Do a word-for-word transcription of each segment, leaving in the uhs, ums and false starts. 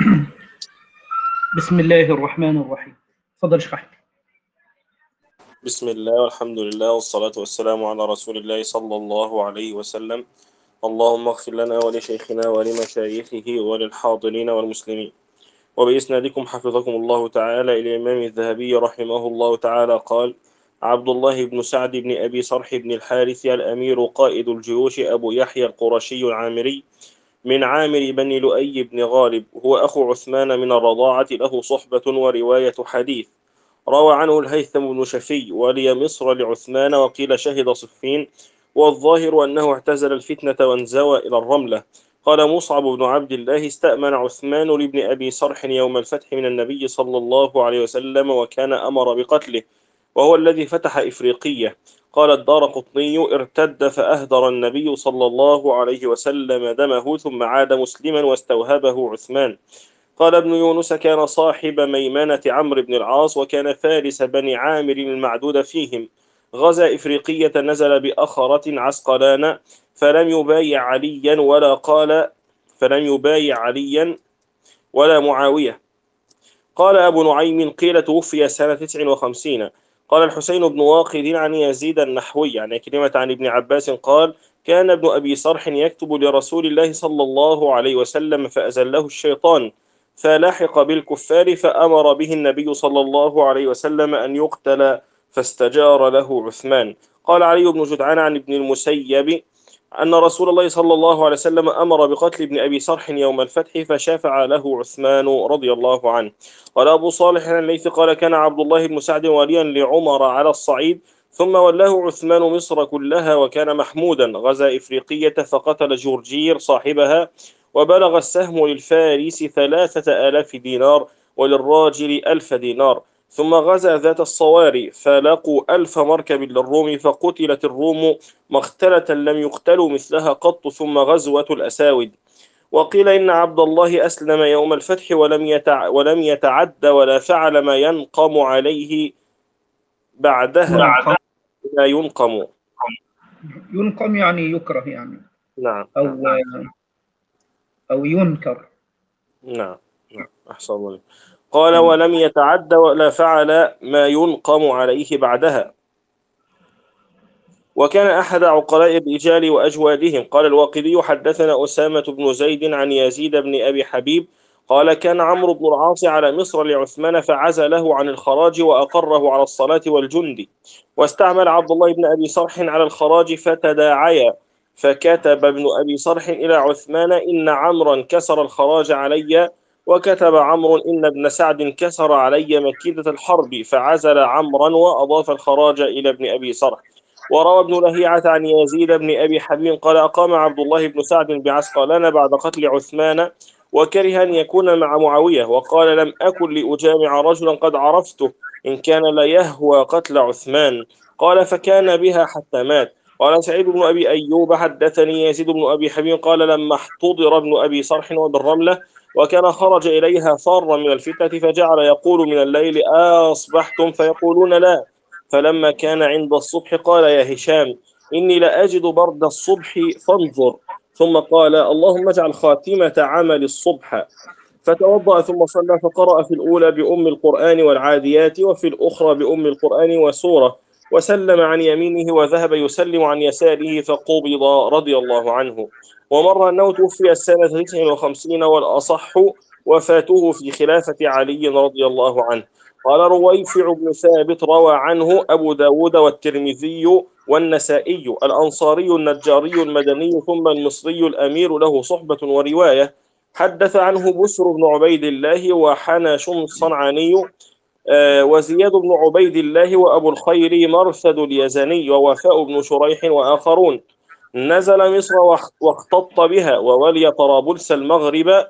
بسم الله الرحمن الرحيم. تفضل اشرح لي. بسم الله والحمد لله والصلاة والسلام على رسول الله صلى الله عليه وسلم. اللهم اغفر لنا ولشيخنا ولمشايخه وللحاضرين والمسلمين. وبإسنادكم حفظكم الله تعالى إلى الإمام الذهبي رحمه الله تعالى قال: عبد الله بن سعد بن أبي صرح بن الحارث الأمير قائد الجيوش أبو يحيى القرشي العامري من عامر بن لؤي بن غالب، هو أخو عثمان من الرضاعة، له صحبة ورواية حديث. روى عنه الهيثم بن شفي ولي مصر لعثمان، وقيل شهد صفين، والظاهر أنه اعتزل الفتنة وانزوى إلى الرملة. قال مصعب بن عبد الله: استأمن عثمان لابن أبي صرح يوم الفتح من النبي صلى الله عليه وسلم، وكان أمر بقتله، وهو الذي فتح إفريقية. قال الدارقطني: ارتد فأهدر النبي صلى الله عليه وسلم دمه، ثم عاد مسلما واستوهبه عثمان. قال ابن يونس: كان صاحب ميمنة عمرو بن العاص، وكان فارس بني عامر المعدود فيهم. غزا إفريقية، نزل بأخرة عسقلان، فلم يبايع عليا ولا قال فلم يبايع عليا ولا معاوية. قال أبو نعيم: قيل توفي سنة تسع وخمسين. قال الحسين بن واقد عن يزيد النحوي يعني كلمة عن ابن عباس قال: كان ابن أبي صرح يكتب لرسول الله صلى الله عليه وسلم، فأزله الشيطان، فلحق بالكفار، فأمر به النبي صلى الله عليه وسلم أن يقتل، فاستجار له عثمان. قال علي بن جدعان عن ابن المسيب أن رسول الله صلى الله عليه وسلم أمر بقتل ابن أبي صرح يوم الفتح، فشافع له عثمان رضي الله عنه. قال أبو صالح الليث قال: كان عبد الله بن سعد وليا لعمر على الصعيد، ثم ولاه عثمان مصر كلها، وكان محمودا. غزا إفريقية فقتل جرجير صاحبها، وبلغ السهم للفارس ثلاثة آلاف دينار، وللراجل ألف دينار. ثم غزا ذات الصواري، فلقوا ألف مركب للروم، فقتلت الروم مقتلة لم يقتلوا مثلها قط. ثم غزوة الأساود. وقيل إن عبد الله أسلم يوم الفتح، ولم يتع ولم يتعد ولا فعل ما ينقم عليه بعدها. ينقم. لا ينقم. ينقم يعني يكره يعني، نعم أو نعم أو ينكر. نعم نعم أحسن الله. قال: ولم يتعد ولا فعل ما ينقم عليه بعدها، وكان أحد عقلاء الرجال وأجوادهم. قال الواقدي: حدثنا أسامة بن زيد عن يزيد بن أبي حبيب قال: كان عمرو بن العاص على مصر لعثمان، فعزله عن الخراج وأقره على الصلاة والجند، واستعمل عبد الله بن أبي صرح على الخراج، فتداعيا. فكتب ابن أبي صرح إلى عثمان: إن عمرا كسر الخراج علي. وكتب عمرو: إن ابن سعد كسر علي مكيدة الحرب، فعزل عمرا وأضاف الخراج إلى ابن أبي صرح. وروى ابن لهيعة عن يزيد بن أبي حبيب قال: أقام عبد الله بن سعد بعسقلان بعد قتل عثمان، وكره أن يكون مع معاوية، وقال: لم أكن لأجامع رجلا قد عرفته، إن كان ليهوى قتل عثمان. قال: فكان بها حتى مات. قال سعيد بن أبي أيوب: حدثني يزيد بن أبي حبيب قال: لما احتضر ابن أبي صرح وبالرملة، وكان خرج إليها فارا من الفتنة، فجعل يقول من الليل: أصبحتم؟ فيقولون لا. فلما كان عند الصبح قال: يا هشام، إني لأجد برد الصبح، فانظر. ثم قال: اللهم اجعل خاتمة عمل الصبح. فتوضأ ثم صلى، فقرأ في الأولى بأم القرآن والعاديات، وفي الأخرى بأم القرآن وسورة، وسلم عن يمينه، وذهب يسلم عن يساره، فقبض رضي الله عنه. ومر أنه توفي السنة تسع وخمسين، والأصح وفاته في خلافة علي رضي الله عنه. قال رويفع بن ثابت: روى عنه أبو داود والترمذي والنسائي، الأنصاري النجاري المدني ثم المصري الأمير، له صحبة ورواية. حدث عنه بسر بن عبيد الله وحنش الصنعاني، آه، وزياد بن عبيد الله وأبو الخير مرثد اليزني ووفاء بن شريح وآخرون. نزل مصر واختط بها، وولي طرابلس المغرب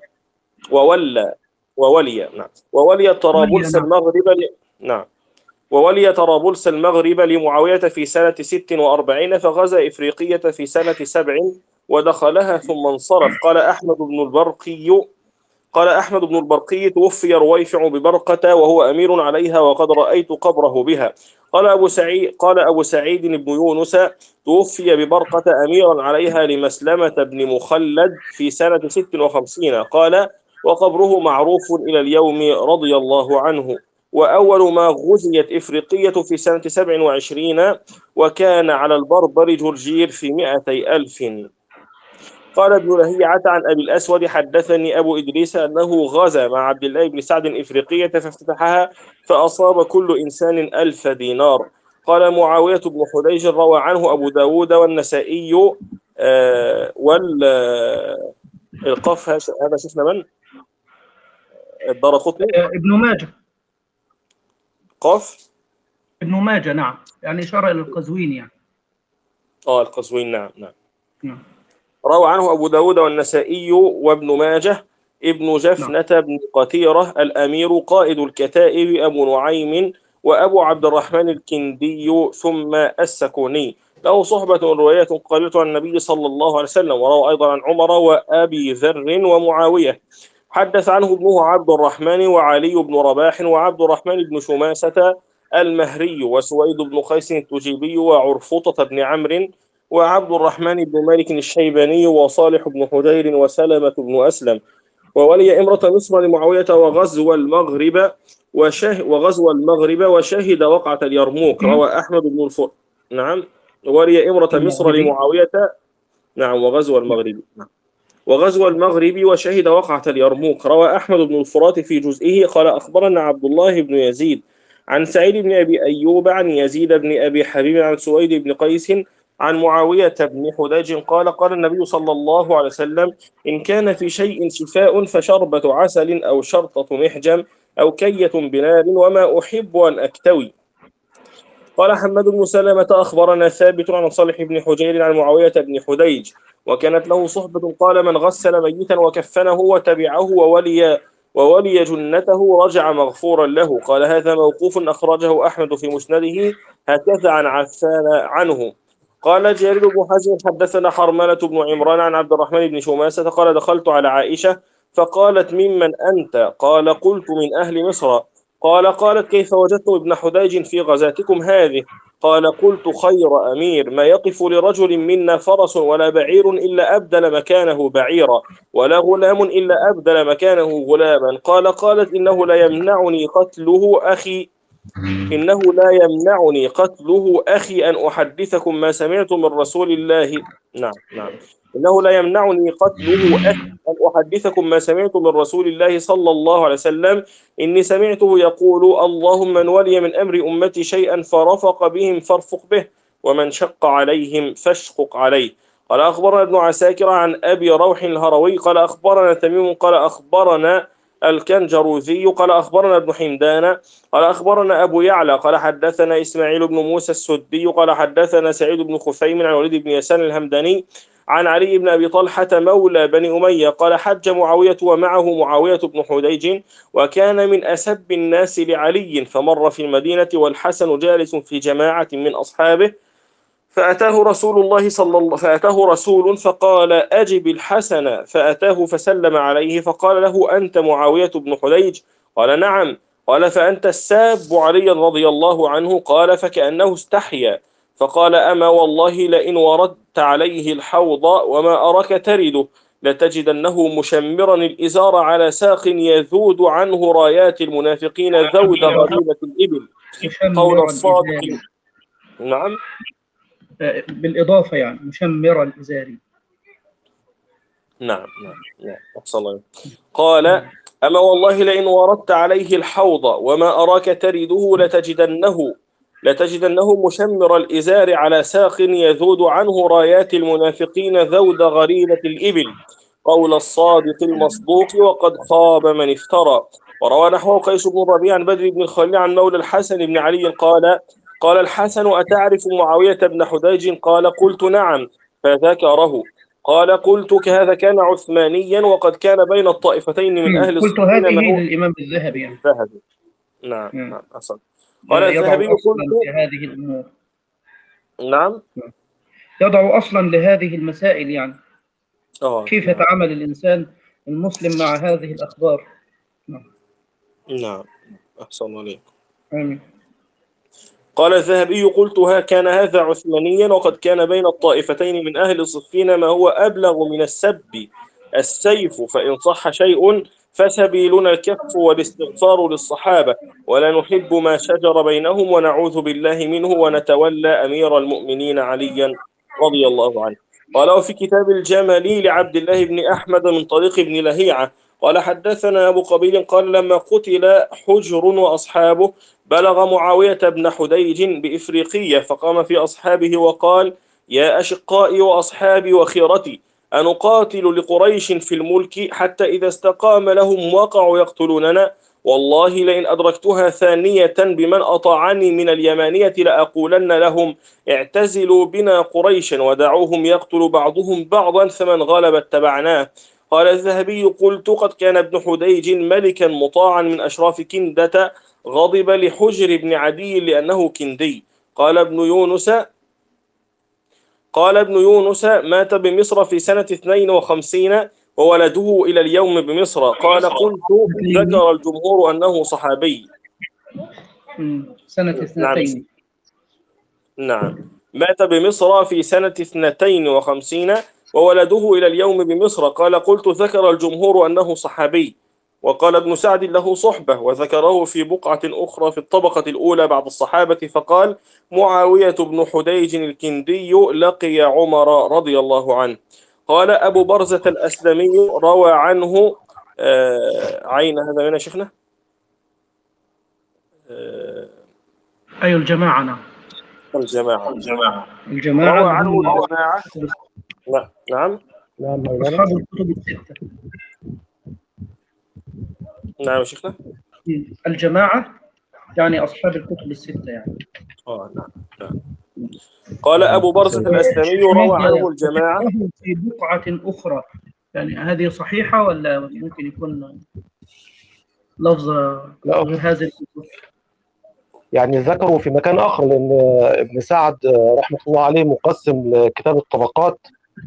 وولى وولي نعم وولي ولي طرابلس نعم. المغرب ل... نعم وولي طرابلس المغرب لمعاوية في سنة ست وأربعين، فغزا إفريقية في سنة سبع ودخلها ثم انصرف. قال أحمد بن البرقي قال أحمد بن البرقي: توفي رويفع ببرقة وهو أمير عليها، وقد رأيت قبره بها. قال أبو سعيد قال أبو سعيد بن يونس: توفي ببرقة أميرا عليها لمسلمة بن مخلد في سنة ست وخمسين. قال: وقبره معروف إلى اليوم رضي الله عنه. وأول ما غزيت إفريقية في سنة سبع وعشرين، وكان على البربر جرجير في مئتي ألف. قال ابن لهيعة عن أبي الأسود حدثني أبو إدريس أنه غزا مع عبد الله بن سعد إفريقية فافتتحها فأصاب كل إنسان ألف دينار. قال معاوية بن حديج روى عنه أبو داود والنسائي آه والقف هذا شفنا من الدارقطني ابن ماجه. قف ابن ماجه نعم، يعني إشارة إلى القزوين يعني. آه القزوين نعم نعم نعم. روى عنه أبو داود والنسائي وابن ماجه. ابن جفنة نعم. بن قتيرة الأمير قائد الكتائب أبو نعيم وأبو عبد الرحمن الكندي ثم السكوني، له صحبة روايات قليلة عن النبي صلى الله عليه وسلم. وروى أيضا عن عمر وأبي ذر ومعاوية. حدث عنه ابنه عبد الرحمن وعلي بن رباح وعبد الرحمن بن شماسة المهري وسويد بن قيس التجيبي وعرفوطة بن عمرو وعبد الرحمن بن مالك الشيباني وصالح بن حجير وسلمة بن أسلم. وولي إمرة مصر لمعاوية وغزو المغرب وشه وغزو المغرب وشهد وقعة اليرموك. روى أحمد بن الفر نعم ولي إمرة مصر لمعاوية نعم وغزو المغرب نعم وغزو المغرب وشهد وقعة اليرموك. روى أحمد بن الفرات في جزئه قال أخبرنا عبد الله بن يزيد عن سعيد بن أبي أيوب عن يزيد بن أبي حبيب عن سويد بن قيس عن معاوية بن حديج قال قال النبي صلى الله عليه وسلم إن كان في شيء شفاء فشربة عسل أو شرطة محجم أو كية بنار وما أحب أن أكتوي. قال حماد بن سلمة أخبرنا ثابت عن صالح بن حجير عن معاوية بن حديج وكانت له صحبة قال من غسل ميتا وكفنه وتبعه وولي وولي جنته رجع مغفورا له. قال هذا موقوف أخرجه أحمد في مسنده هكذا عن عفان عنه. قال جرير بن حازم حدثنا حرملة بن عمران عن عبد الرحمن بن شماسة قال دخلت على عائشة فقالت ممن أنت؟ قال قلت من أهل مصر. قال قالت كيف وجدتم ابن حديج في غزاتكم هذه؟ قال قلت خير أمير ما يقف لرجل منا فرس ولا بعير إلا أبدل مكانه بعيرا ولا غلام إلا أبدل مكانه غلاما. قال قالت إنه لا يمنعني قتله أخي إنه لا يمنعني قتله أخي أن أحدثكم ما سمعت من رسول الله نعم نعم إنه لا يمنعني قتله أخي أن أحدثكم ما سمعت من رسول الله صلى الله عليه وسلم إني سمعته يقول اللهم من ولي من أمر أمتي شيئا فرفق بهم فارفق به ومن شق عليهم فاشقق عليه. قال أخبرنا ابن عساكر عن أبي روح الهروي قال أخبرنا تميم قال أخبرنا الكنجروذي قال أخبرنا ابن حمدان قال أخبرنا أبو يعلى قال حدثنا إسماعيل بن موسى السدي قال حدثنا سعيد بن خثيم عن وليد بن يسان الهمداني عن علي بن أبي طلحة مولى بني أمية قال حج معاوية ومعه معاوية بن حديج وكان من أسب الناس لعلي فمر في المدينة والحسن جالس في جماعة من أصحابه فأتاه رسول الله صلى الله فأتاه رسول فقال أجب الحسن فأتاه فسلم عليه فقال له أنت معاوية بن حديج؟ قال نعم. قال فأنت الساب علي رضي الله عنه؟ قال فكأنه استحيا فقال أما والله لئن وردت عليه الحوض وما أراك ترده لتجدنه مشمرا الإزار على ساق يذود عنه رايات المنافقين ذود غريبة الإبل. قول الصادق نعم بالإضافة يعني مشمر الإزاري نعم نعم نعم أحسن الله. قال أما والله لئن وردت عليه الحوض وما أراك ترده لتجدنه لتجدنه مشمر الإزار على ساق يذود عنه رايات المنافقين ذود غريبة الإبل. قول الصادق المصدوق وقد خاب من افترى. وروى نحوه قيس بن ربيع عن بدر بن الخليل عن مولى الحسن بن علي قال قال الحسن أتعرف معاوية بن حديج؟ قال قلت نعم فذكره. قال قلت كهذا كان عثمانيا وقد كان بين الطائفتين من أهل قلت هذه للإمام الذهبي يعني. الذهبي نعم نعم أصلا. قال الذهبي قلت هذه الأمور نعم يضع أصلا لهذه المسائل يعني أوه. كيف نعم. يتعامل الإنسان المسلم مع هذه الأخبار. نعم نعم أحسن عليك. آمين. قال الذهبي قلت كان هذا عثمانيا وقد كان بين الطائفتين من أهل صفين ما هو أبلغ من السب السيف فإن صح شيء فسبيلنا الكف والاستغفار للصحابة، ولا نحب ما شجر بينهم ونعوذ بالله منه ونتولى أمير المؤمنين عليا رضي الله عنه. قال في كتاب الجمل لعبد الله بن أحمد من طريق ابن لهيعة قال حدثنا أبو قبيل قال لما قتل حجر وأصحابه بلغ معاوية بن حديج بإفريقية فقام في أصحابه وقال يا أشقائي وأصحابي وخيرتي أنقاتل لقريش في الملك حتى إذا استقام لهم وقعوا يقتلوننا، والله لئن أدركتها ثانية بمن أطاعني من اليمانية لأقولن لهم اعتزلوا بنا قريشا ودعوهم يقتل بعضهم بعضا فمن غلب اتبعناه. قال الذهبي قلت قد كان ابن حديج ملكا مطاعا من أشراف كندة غضب لحجر بن عدي لأنه كندي. قال ابن يونس قال ابن يونس مات بمصر في سنة اثنين وخمسين وولده إلى اليوم بمصر. قال قلت ذكر الجمهور أنه صحابي. سنة اثنتين. نعم مات بمصر في سنة اثنتين وخمسين وولده إلى اليوم بمصر. قال قلت ذكر الجمهور أنه صحابي. وقال ابن سعد له صحبة وذكره في بقعة أخرى في الطبقة الأولى بعد الصحابة فقال معاوية بن حديج الكندي لقي عمر رضي الله عنه. قال أبو برزة الأسلمي روى عنه آه عين هذا من شيخنا آه أي الجماعة. نعم الجماعة الجماعة الجماعة روى عنه الجماعة. نعم نعم أصحاب الكتب الستة. نعم شيخنا الجماعة يعني أصحاب الكتب الستة يعني. آه نعم نعم. قال أبو برزة الأسلمي روى عنه الجماعة في بقعة أخرى، يعني هذه صحيحة ولا ممكن يكون لفظة غير هذه الكتب؟ يعني ذكروا في مكان آخر، لأن ابن سعد رحمة الله عليه مقسم لكتاب الطبقات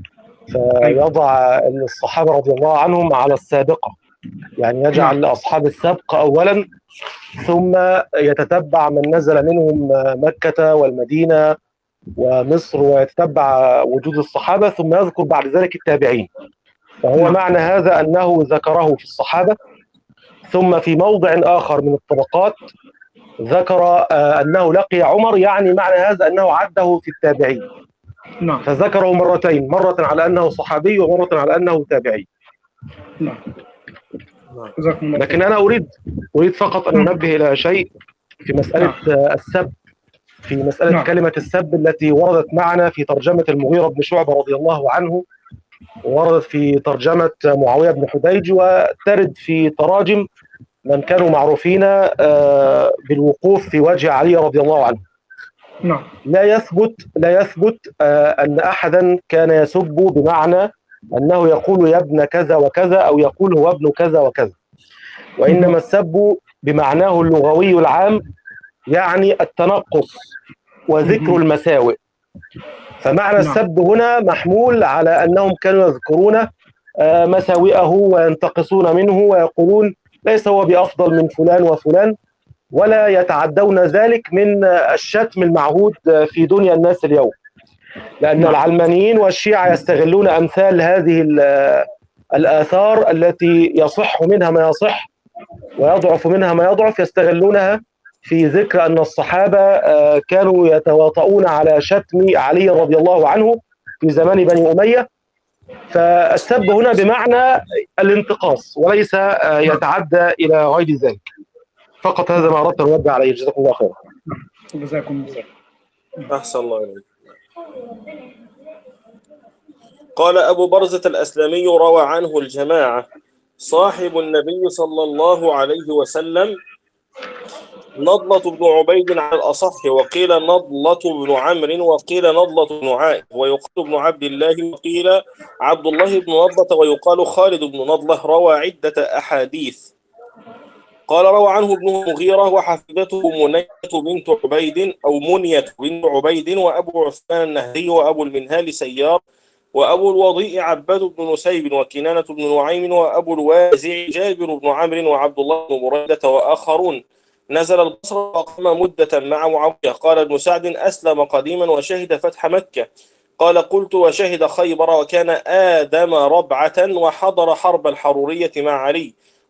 فيضع الصحابة رضي الله عنهم على السابقة، يعني يجعل أصحاب السبق أولا ثم يتتبع من نزل منهم مكة والمدينة ومصر ويتتبع وجود الصحابة ثم يذكر بعد ذلك التابعين. فهو معنى هذا أنه ذكره في الصحابة ثم في موضع آخر من الطبقات ذكر أنه لقي عمر، يعني معنى هذا أنه عده في التابعين. نعم. فذكره مرتين، مرة على أنه صحابي ومرة على أنه تابعي. نعم. لكن أنا أريد أريد فقط أن أنبه إلى شيء في مسألة السب، في مسألة نعم. كلمة السب التي وردت معنا في ترجمة المغيرة بن شعبة رضي الله عنه، وردت في ترجمة معاوية بن حديج، وترد في تراجم من كانوا معروفين بالوقوف في وجه علي رضي الله عنه. نعم. لا يثبت لا يثبت أن أحدا كان يسب بمعنى أنه يقول يا ابن كذا وكذا أو يقول هو ابن كذا وكذا، وإنما السب بمعناه اللغوي العام يعني التنقص وذكر المساوئ. فمعنى السب هنا محمول على أنهم كانوا يذكرون مساوئه وينتقصون منه ويقولون ليس هو بأفضل من فلان وفلان، ولا يتعدون ذلك من الشتم المعهود في دنيا الناس اليوم، لأن العلمانيين والشيعة يستغلون أمثال هذه الآثار التي يصح منها ما يصح ويضعف منها ما يضعف، يستغلونها في ذكر أن الصحابة كانوا يتواطؤون على شتم علي رضي الله عنه في زمان بني أمية. فالسب هنا بمعنى الانتقاص وليس يتعدى إلى غير ذلك. فقط هذا ما أردت أن أنبه عليه. جزاكم الله خيرا. جزاكم الله. أحسن الله إليك. قال أبو برزة الأسلمي روى عنه الجماعة صاحب النبي صلى الله عليه وسلم نضلة بن عبيد على الأصح، وقيل نضلة بن عمرو، وقيل نضلة بن عائد، ويقال ابن عبد الله، وقيل عبد الله بن نضلة، ويقال خالد بن نضلة. روى عدة أحاديث. قال روى عنه ابنه مغيرة وحفيدته منية بنت عبيد أو منية بنت عبيد، وأبو عثمان النهري، وأبو المنهال سيار، وأبو الوضيء عباد بن نسيب، وكنانة بن نعيم، وأبو الوازع جابر بن عمرو، وعبد الله بن بريدة، وآخرون. نزل البصرة وقام مدة مع معاوية. قال ابن سعد أسلم قديما وشهد فتح مكة. قال قلت وشهد خيبر، وكان آدم ربعة وحضر حرب الحرورية مع علي.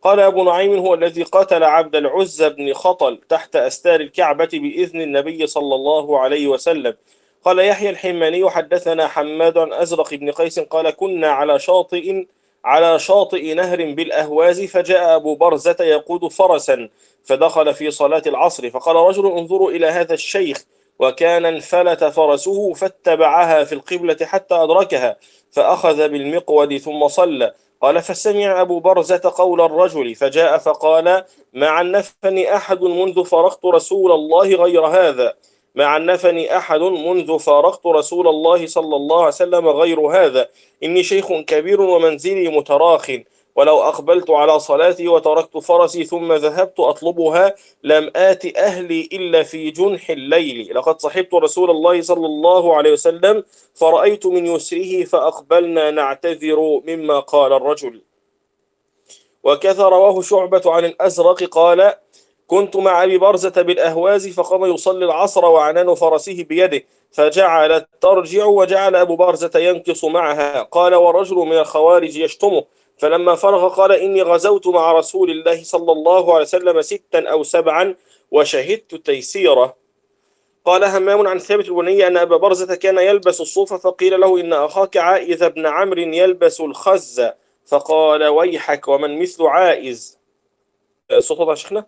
قال أبو نعيم: هو الذي قتل عبد العزى بن خطل تحت أستار الكعبة بإذن النبي صلى الله عليه وسلم. قال يحيى الحماني: حدثنا حماد عن أزرق بن قيس قال: كنا على شاطئ على شاطئ نهر بالأهواز، فجاء أبو برزة يقود فرسا فدخل في صلاة العصر، فقال رجل: انظروا إلى هذا الشيخ. وكان انفلت فرسه فاتبعها في القبلة حتى أدركها، فأخذ بالمقود ثم صلى. قال: فسمع أبو برزة قول الرجل فجاء فقال: ما عنفني أحد منذ فرقت رسول الله غير هذا ما عنفني أحد منذ فارقت رسول الله صلى الله عليه وسلم غير هذا، إني شيخ كبير ومنزلي متراخ، ولو أقبلت على صلاتي وتركت فرسي ثم ذهبت أطلبها لم آت أهلي إلا في جنح الليل. لقد صحبت رسول الله صلى الله عليه وسلم فرأيت من يسره فأقبلنا نعتذر مما قال الرجل. وكذا رواه شعبة عن الأزرق قال: كنت مع أبي برزة بالأهواز فقام يصلي العصر وعنان فرسه بيده، فجعلت ترجع وجعل أبو برزة ينكص معها. قال: ورجل من الخوارج يشتمه، فلما فرغ قال: إني غزوت مع رسول الله صلى الله عليه وسلم ستا أو سبعا وشهدت تيسيره. قال همام عن ثابت البني أن أبا برزة كان يلبس الصوف، فقيل له: إن أخاك عائذ بن عمرو يلبس الخز، فقال: ويحك ومن مثل عائز. صوت يا شيخنا؟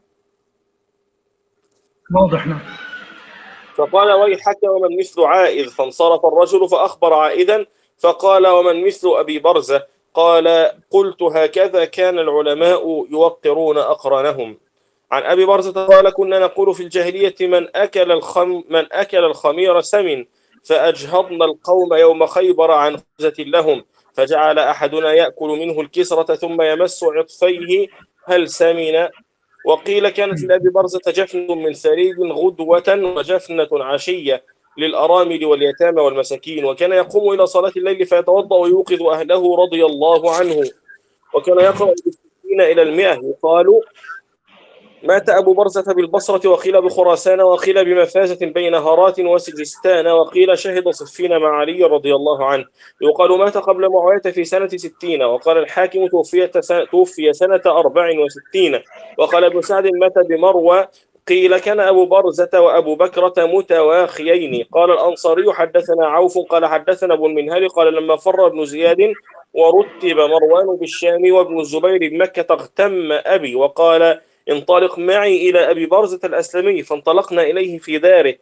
واضح. نعم. فقال: ويحك ومن مثل عائذ. فانصرف الرجل فأخبر عائذا فقال: ومن مثل أبي برزة؟ قال: قلت: هكذا كان العلماء يوقرون أقرانهم. عن أبي برزة قال: كنا نقول في الجاهلية: من أكل الخم من أكل الخمير سمن، فأجهضنا القوم يوم خيبر عن خبزة لهم، فجعل أحدنا يأكل منه الكسرة ثم يمس عطفيه هل سمن. وقيل: كانت لأبي برزة جفنة من ثريد غدوة وجفنة عشية للأرامل واليتامى والمساكين، وكان يقوم إلى صلاة الليل فيتوضأ ويوقظ أهله رضي الله عنه، وكان يقرأ بالستين إلى المئة. يقال: مات أبو برزة بالبصرة، وقيل بخراسان، وقيل بمفازة بين هرات وسجستان، وقيل شهد صفين مع علي رضي الله عنه. يقال: مات قبل معاوية في سنة ستين. وقال الحاكم: توفي سنة أربع وستين. وقال ابن سعد: مات بمروى. قيل: كان أبو برزة وأبو بكرة متواخيين. قال الأنصاري: حدثنا عوف قال حدثنا ابن المنهل قال: لما فر ابن زياد ورتب مروان بالشام وابن الزبير بمكة اغتم أبي وقال: انطلق معي إلى أبي برزة الأسلمي، فانطلقنا إليه في داره،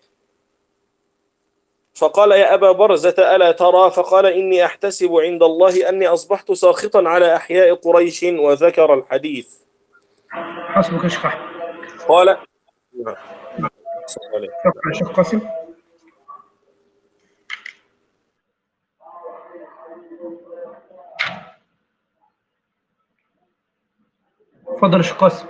فقال: يا أبا برزة ألا ترى؟ فقال: إني أحتسب عند الله أني أصبحت ساخطا على أحياء قريش، وذكر الحديث. حسبك شيخ. قال: شكرا شيخ قاسم. تفضل يا شيخ قاسم.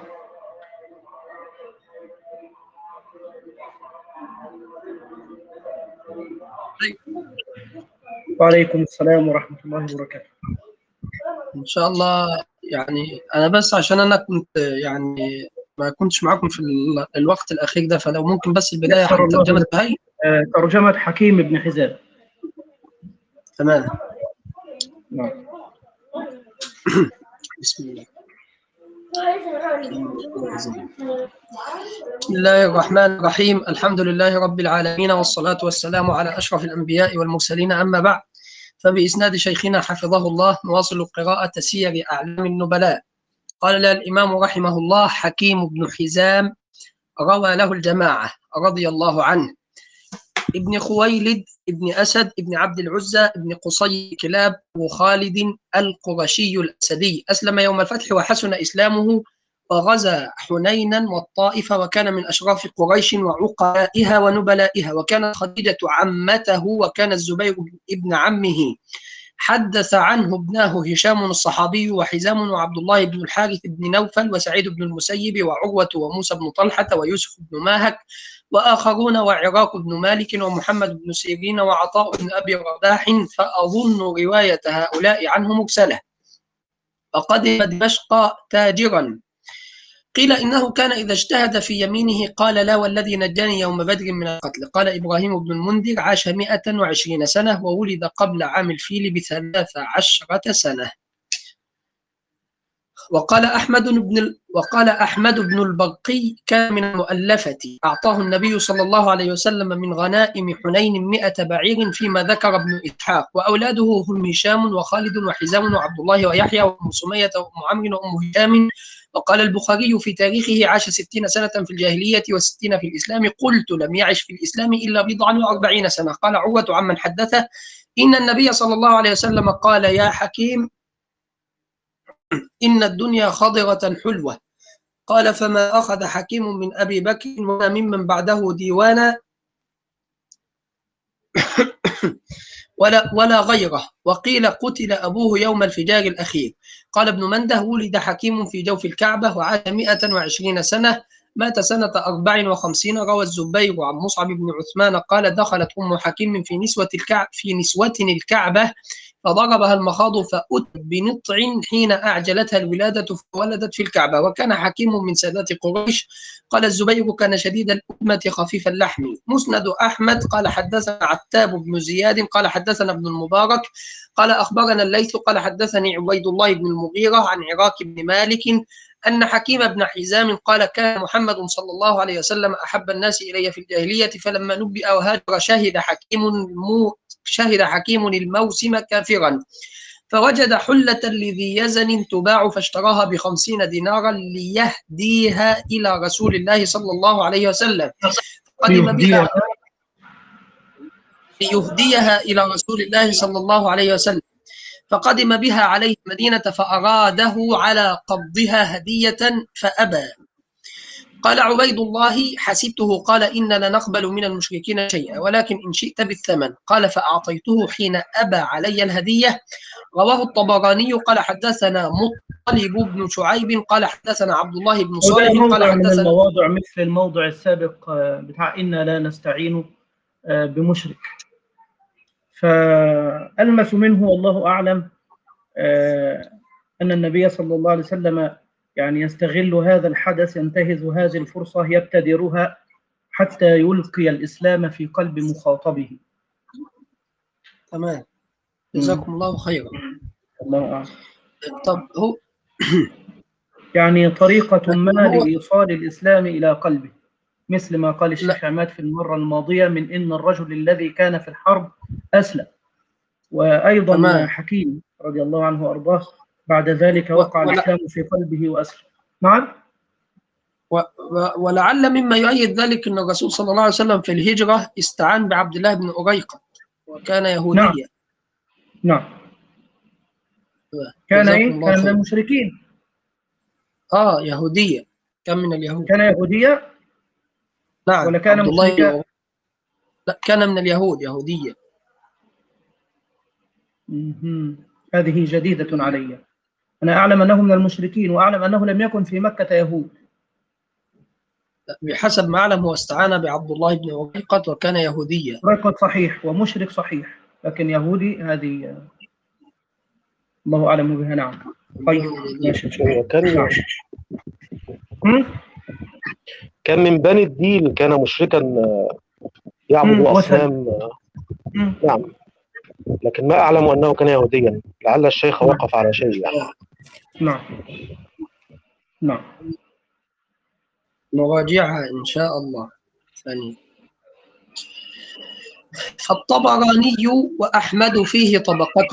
وعليكم السلام ورحمة الله وبركاته. إن شاء الله. يعني أنا بس عشان أنا كنت يعني ما كنتش معاكم في الوقت الأخير ده، فلو ممكن بس البداية عن ترجمة هاي ترجمة حكيم بن حزام. تمام. نعم. بسم الله. بسم الله الرحمن الرحيم. الحمد لله رب العالمين، والصلاة والسلام على أشرف الأنبياء والمرسلين، أما بعد، فبإسناد شيخنا حفظه الله نواصل قراءة سير أعلام النبلاء. قال الإمام رحمه الله: حكيم بن حزام روى له الجماعة رضي الله عنه، ابن خويلد ابن أسد ابن عبد العزى ابن قصي كلاب أبو خالد القرشي الأسدي، أسلم يوم الفتح وحسن إسلامه، وغزا حنينا والطائف، وكان من أشراف قريش وعقلائها ونبلائها، وكانت خديجة عمته، وكان الزبير ابن عمه. حدث عنه ابناه هشام الصحابي، وحزام، وعبد الله بن الحارث بن نوفل، وسعيد بن المسيب، وعروة، وموسى بن طلحة، ويوسف بن ماهك، وآخرون، وعراق بن مالك، ومحمد بن سيرين، وعطاء بن أبي رباح، فأظن رواية هؤلاء عنه مرسلة. وقدم دمشق تاجرا. قيل إنه كان إذا اجتهد في يمينه قال: لا والذي نجاني يوم بدر من القتل. قال إبراهيم بن المنذر: عاش مئة وعشرين سنة، وولد قبل عام الفيل بثلاث عشرة سنة. وقال أحمد بن وقال أحمد بن البرقي كان من المؤلفة أعطاه النبي صلى الله عليه وسلم من غنائم حنين مئة بعير فيما ذكر ابن إسحاق، وأولاده هم هشام وخالد وحزام وعبد الله ويحيى وأم سمية وأم عمرو وأم هشام. وقال البخاري في تاريخه عاش ستين سنة في الجاهلية وستين في الإسلام. قلت لم يعش في الإسلام إلا بضعا وأربعين سنة. قال عروة عمن حدثه إن النبي صلى الله عليه وسلم قال يا حكيم إن الدنيا خضرة حلوة. قال فما أخذ حكيم من أبي بكر ولا ممن بعده ديوانا ولا, ولا غيره. وقيل قتل أبوه يوم الفجار الأخير. قال ابن منده ولد حكيم في جوف الكعبة وعاش مئة وعشرين سنة، مات سنة أربع وخمسين. روى الزبير عن مصعب بن عثمان قال دخلت أم حكيم في نسوة الكعبة في نسوة الكعبة فضربها المخاض فأتت بنطع حين أعجلتها الولادة فولدت في الكعبة، وكان حكيم من سادات قريش. قال الزبير كان شديد الأمة خفيف اللحم. مسند أحمد قال حدثنا عتاب بن زياد قال حدثنا ابن المبارك قال أخبرنا الليث قال حدثني عبيد الله بن المغيرة عن عراك بن مالك أن حكيم بن حزام قال كان محمد صلى الله عليه وسلم أحب الناس إلي في الجاهلية، فلما نبئ وهاجر شهد حكيم المو شهد حكيم الموسم كافرا، فوجد حلة لذي يزن تباع فاشتراها بخمسين دينارا ليهديها إلى رسول الله صلى الله عليه وسلم. قدم بها ليهديها إلى رسول الله صلى الله عليه وسلم، فقدم بها عليه المدينة فأراده على قبضها هدية فأبى. قال عبيد الله حسبته قال إن لنقبل من المشركين شيئا ولكن إن شئت بالثمن. قال فأعطيته حين أبى علي الهدية. رواه الطبراني قال حدثنا مطلب بن شعيب قال حدثنا عبد الله بن صالح قال حدثنا من حدثنا المواضع مثل الموضع السابق بتاع إنا لا نستعين بمشرك، فألمس منه والله أعلم أن النبي صلى الله عليه وسلم يعني يستغل هذا الحدث، ينتهز هذه الفرصة يبتدرها حتى يلقي الإسلام في قلب مخاطبه. تمام، جزاكم الله خيرا. الله أعلم. طب هو يعني طريقة ما لإيصال الإسلام إلى قلبه، مثل ما قال الشيخ عماد في المرة الماضية من إن الرجل الذي كان في الحرب أسلم، وأيضا تمام. حكيم رضي الله عنه وأرضاه بعد ذلك وقع الإسلام في قلبه وأسلم. نعم. ولعل مما يؤيد ذلك أن الرسول صلى الله عليه وسلم في الهجرة استعان بعبد الله بن أريقط وكان يهوديا. نعم, نعم. كان إيه؟ كان من المشركين. آه يهوديا، كان من اليهود. كان يهوديا؟ نعم. ولا كان مشركا؟ لا، كان من اليهود يهوديا. هذه جديدة علي. أنا أعلم أنه من المشركين وأعلم أنه لم يكن في مكة يهود. بحسب ما أعلم هو استعان بعبد الله بن أريقط وكان يهوديا. أريقط صحيح ومشرك صحيح، لكن يهودي هذه الله أعلم بها. نعم. طيب كان كان من بني الديل، كان مشركا يعبد أصنام. نعم، لكن ما أعلم أنه كان يهوديا، لعل الشيخ وقف على شيء يعني. نعم نعم نراجعها إن شاء الله. ثاني فالطبراني وأحمد فيه طبقة.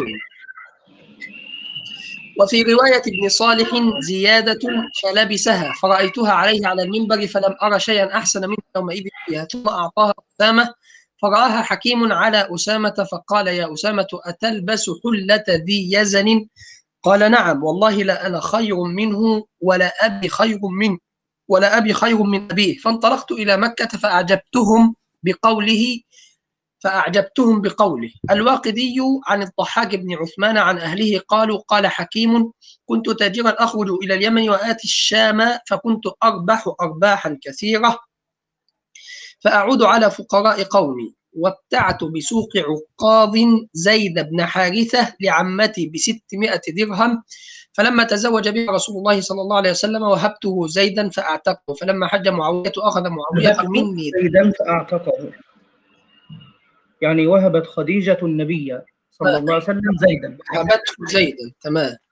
وفي رواية ابن صالح زيادة فلبسها فرأيتها عليه على المنبر فلم أرى شيئا أحسن منه يومئذ فيها، ثم أعطاها أسامة فرآها حكيم على أسامة فقال يا أسامة أتلبس حلة ذي يزن؟ قال نعم والله لا أنا خير منه ولا أبي خير منه ولا أبي خير من أبيه. فانطلقت إلى مكة فأعجبتهم بقوله فأعجبتهم بقوله. الواقدي عن الضحاك بن عثمان عن أهله قالوا قال حكيم كنت تاجرا أخرج إلى اليمن وآتي الشام فكنت أربح أرباحا كثيرة فأعود على فقراء قومي، وابتعت بسوق عقاض زيد بن حارثة لعمتي بستمائة درهم، فلما تزوج به رسول الله صلى الله عليه وسلم وهبته زيدا فأعتقه، فلما حج معاوية أخذ معاوية مني زيدا فأعتقه. يعني وهبت خديجة النبي صلى الله عليه وسلم زيدا. وهبته زيدا. تمام.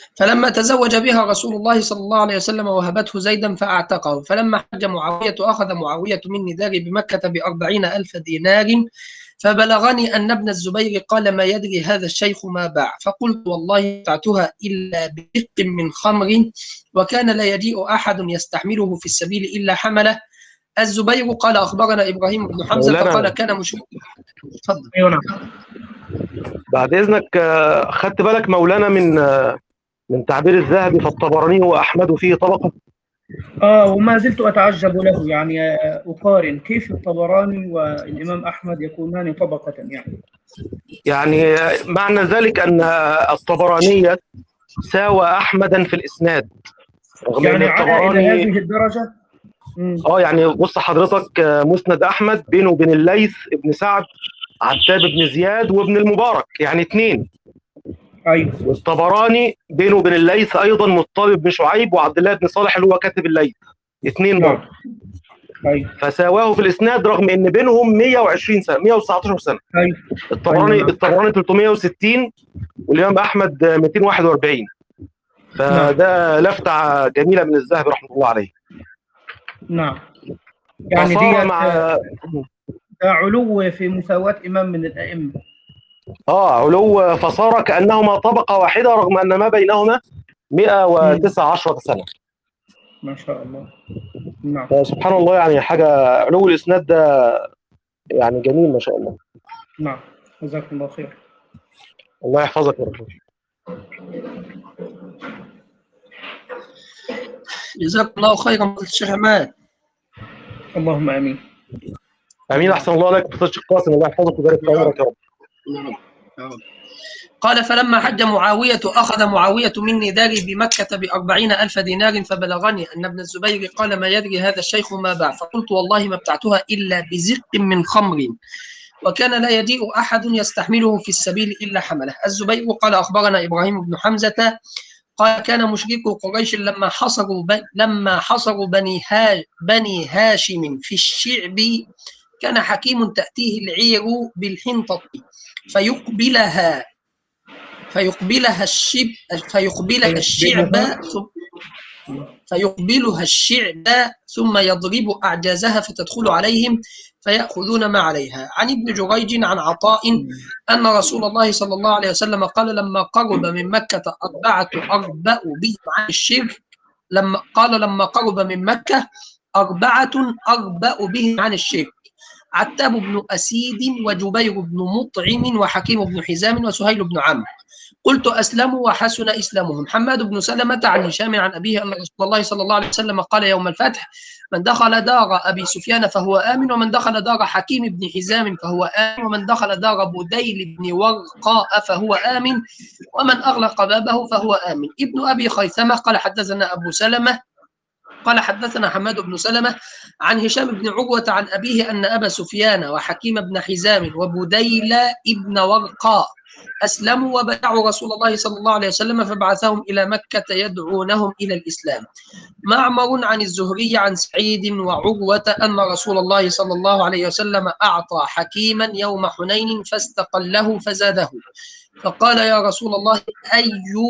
فلما تزوج بها رسول الله صلى الله عليه وسلم وهبته زيدا فأعتقه. فلما حج معاوية أخذ معاوية مني داري بمكة بأربعين ألف دينار. فبلغني أن ابن الزبير قال ما يدري هذا الشيخ ما باع. فقلت والله بتعتها إلا بدق من خمر، وكان لا يجيء أحد يستحمله في السبيل إلا حمله. الزبير قال أخبرنا إبراهيم بن حمزة مولانا. قال كان مشرك. تفضل. ايوه نعم. بعد اذنك، آه، خدت بالك مولانا من آه، من تعبير الذهبي فالطبراني واحمد فيه طبقه. اه وما زلت اتعجب له، يعني آه، اقارن كيف الطبراني والامام احمد يكونان طبقه يعني. يعني آه، معنى ذلك ان آه، الطبراني ساوى احمدا في الاسناد، رغم ان يعني على الى الطبراني هذه الدرجه. مم. اه يعني بص حضرتك، آه، مسند احمد بينه وبين الليث ابن سعد، عتاب بن زياد وابن المبارك، يعني اثنين. ايوه والطبراني بينه وبين الليث ايضا مطلب بن شعيب وعبد الله بن صالح اللي هو كاتب الليث، اثنين برضه. نعم. ايوه فساواه في الاسناد رغم ان بينهم مئة وعشرين سنه، مئة وتسعتاشر سنه. ايوه الطبراني أيوة نعم. الطبراني ثلاثمئة وستين والامام احمد مئتين وواحد وأربعين. نعم فده لفته جميله من الذهبي رحمه الله عليه. نعم. يعني فصار ديت مع آه، ده علو في مساواة إمام من الأئمة. اه علو، فصار كانهما طبقه واحده رغم ان ما بينهما مئة وتسعة عشر سنه. ما شاء الله. نعم. فسبحان الله، يعني حاجه، علو الاسناد ده يعني جميل ما شاء الله. نعم جزاكم الله خير. الله يحفظك يا رب. جزاكم الله خيرا فضيلة الشيخ عماد. اللهم آمين. امين. احسن الله عليك فضيلة الشيخ قاسم، الله يحفظك ويبارك في عمرك يا رب. قال فلما حج معاوية أخذ معاوية مني داري بمكة بأربعين ألف دينار. فبلغني أن ابن الزبير قال ما يدري هذا الشيخ ما باع. فقلت والله ما ابتعتها إلا بزق من خمر، وكان لا يجيء أحد يستحمله في السبيل إلا حمله. الزبير قال أخبرنا إبراهيم بن حمزة قال كان مشركو قريش لما حصروا ب... لما حصروا بني ها... بني هاشم في الشعب، كان حكيم تأتيه العير بالحنطة فيقبلها فيقبلها الشب فيقبلها الشعب فيقبلها الشعب ثم يضرب أعجازها فتدخل عليهم فيأخذون ما عليها. عن ابن جريج عن عطاء أن رسول الله صلى الله عليه وسلم قال لما قرب من مكة أربعة أربأ بهم عن الشرك لما قال لما قرب من مكة أربعة أربأ بهم عن الشرك: عتاب بن أسيد وجبير بن مطعم وحكيم بن حزام وسهيل بن عمرو. قلت أسلموا وحسن إسلامهم. حماد بن سلمة عن هشام عن أبيه أن رسول الله صلى الله عليه وسلم قال يوم الفتح: من دخل دار أبي سفيان فهو آمن، ومن دخل دار حكيم بن حزام فهو آمن، ومن دخل دار بديل بن ورقاء فهو آمن، ومن أغلق بابه فهو آمن. ابن أبي خيثمة قال حدثنا أبو سلمة قال حدثنا حماد بن سلمة عن هشام بن عروة عن أبيه أن أبا سفيان وحكيم بن حزام وبديل ابن ورقاء أسلموا وبايعوا رسول الله صلى الله عليه وسلم فبعثهم إلى مكة يدعونهم إلى الإسلام. معمر عن الزهري عن سعيد وعروة أن رسول الله صلى الله عليه وسلم أعطى حكيما يوم حنين فاستقله فزاده، فقال يا رسول الله أي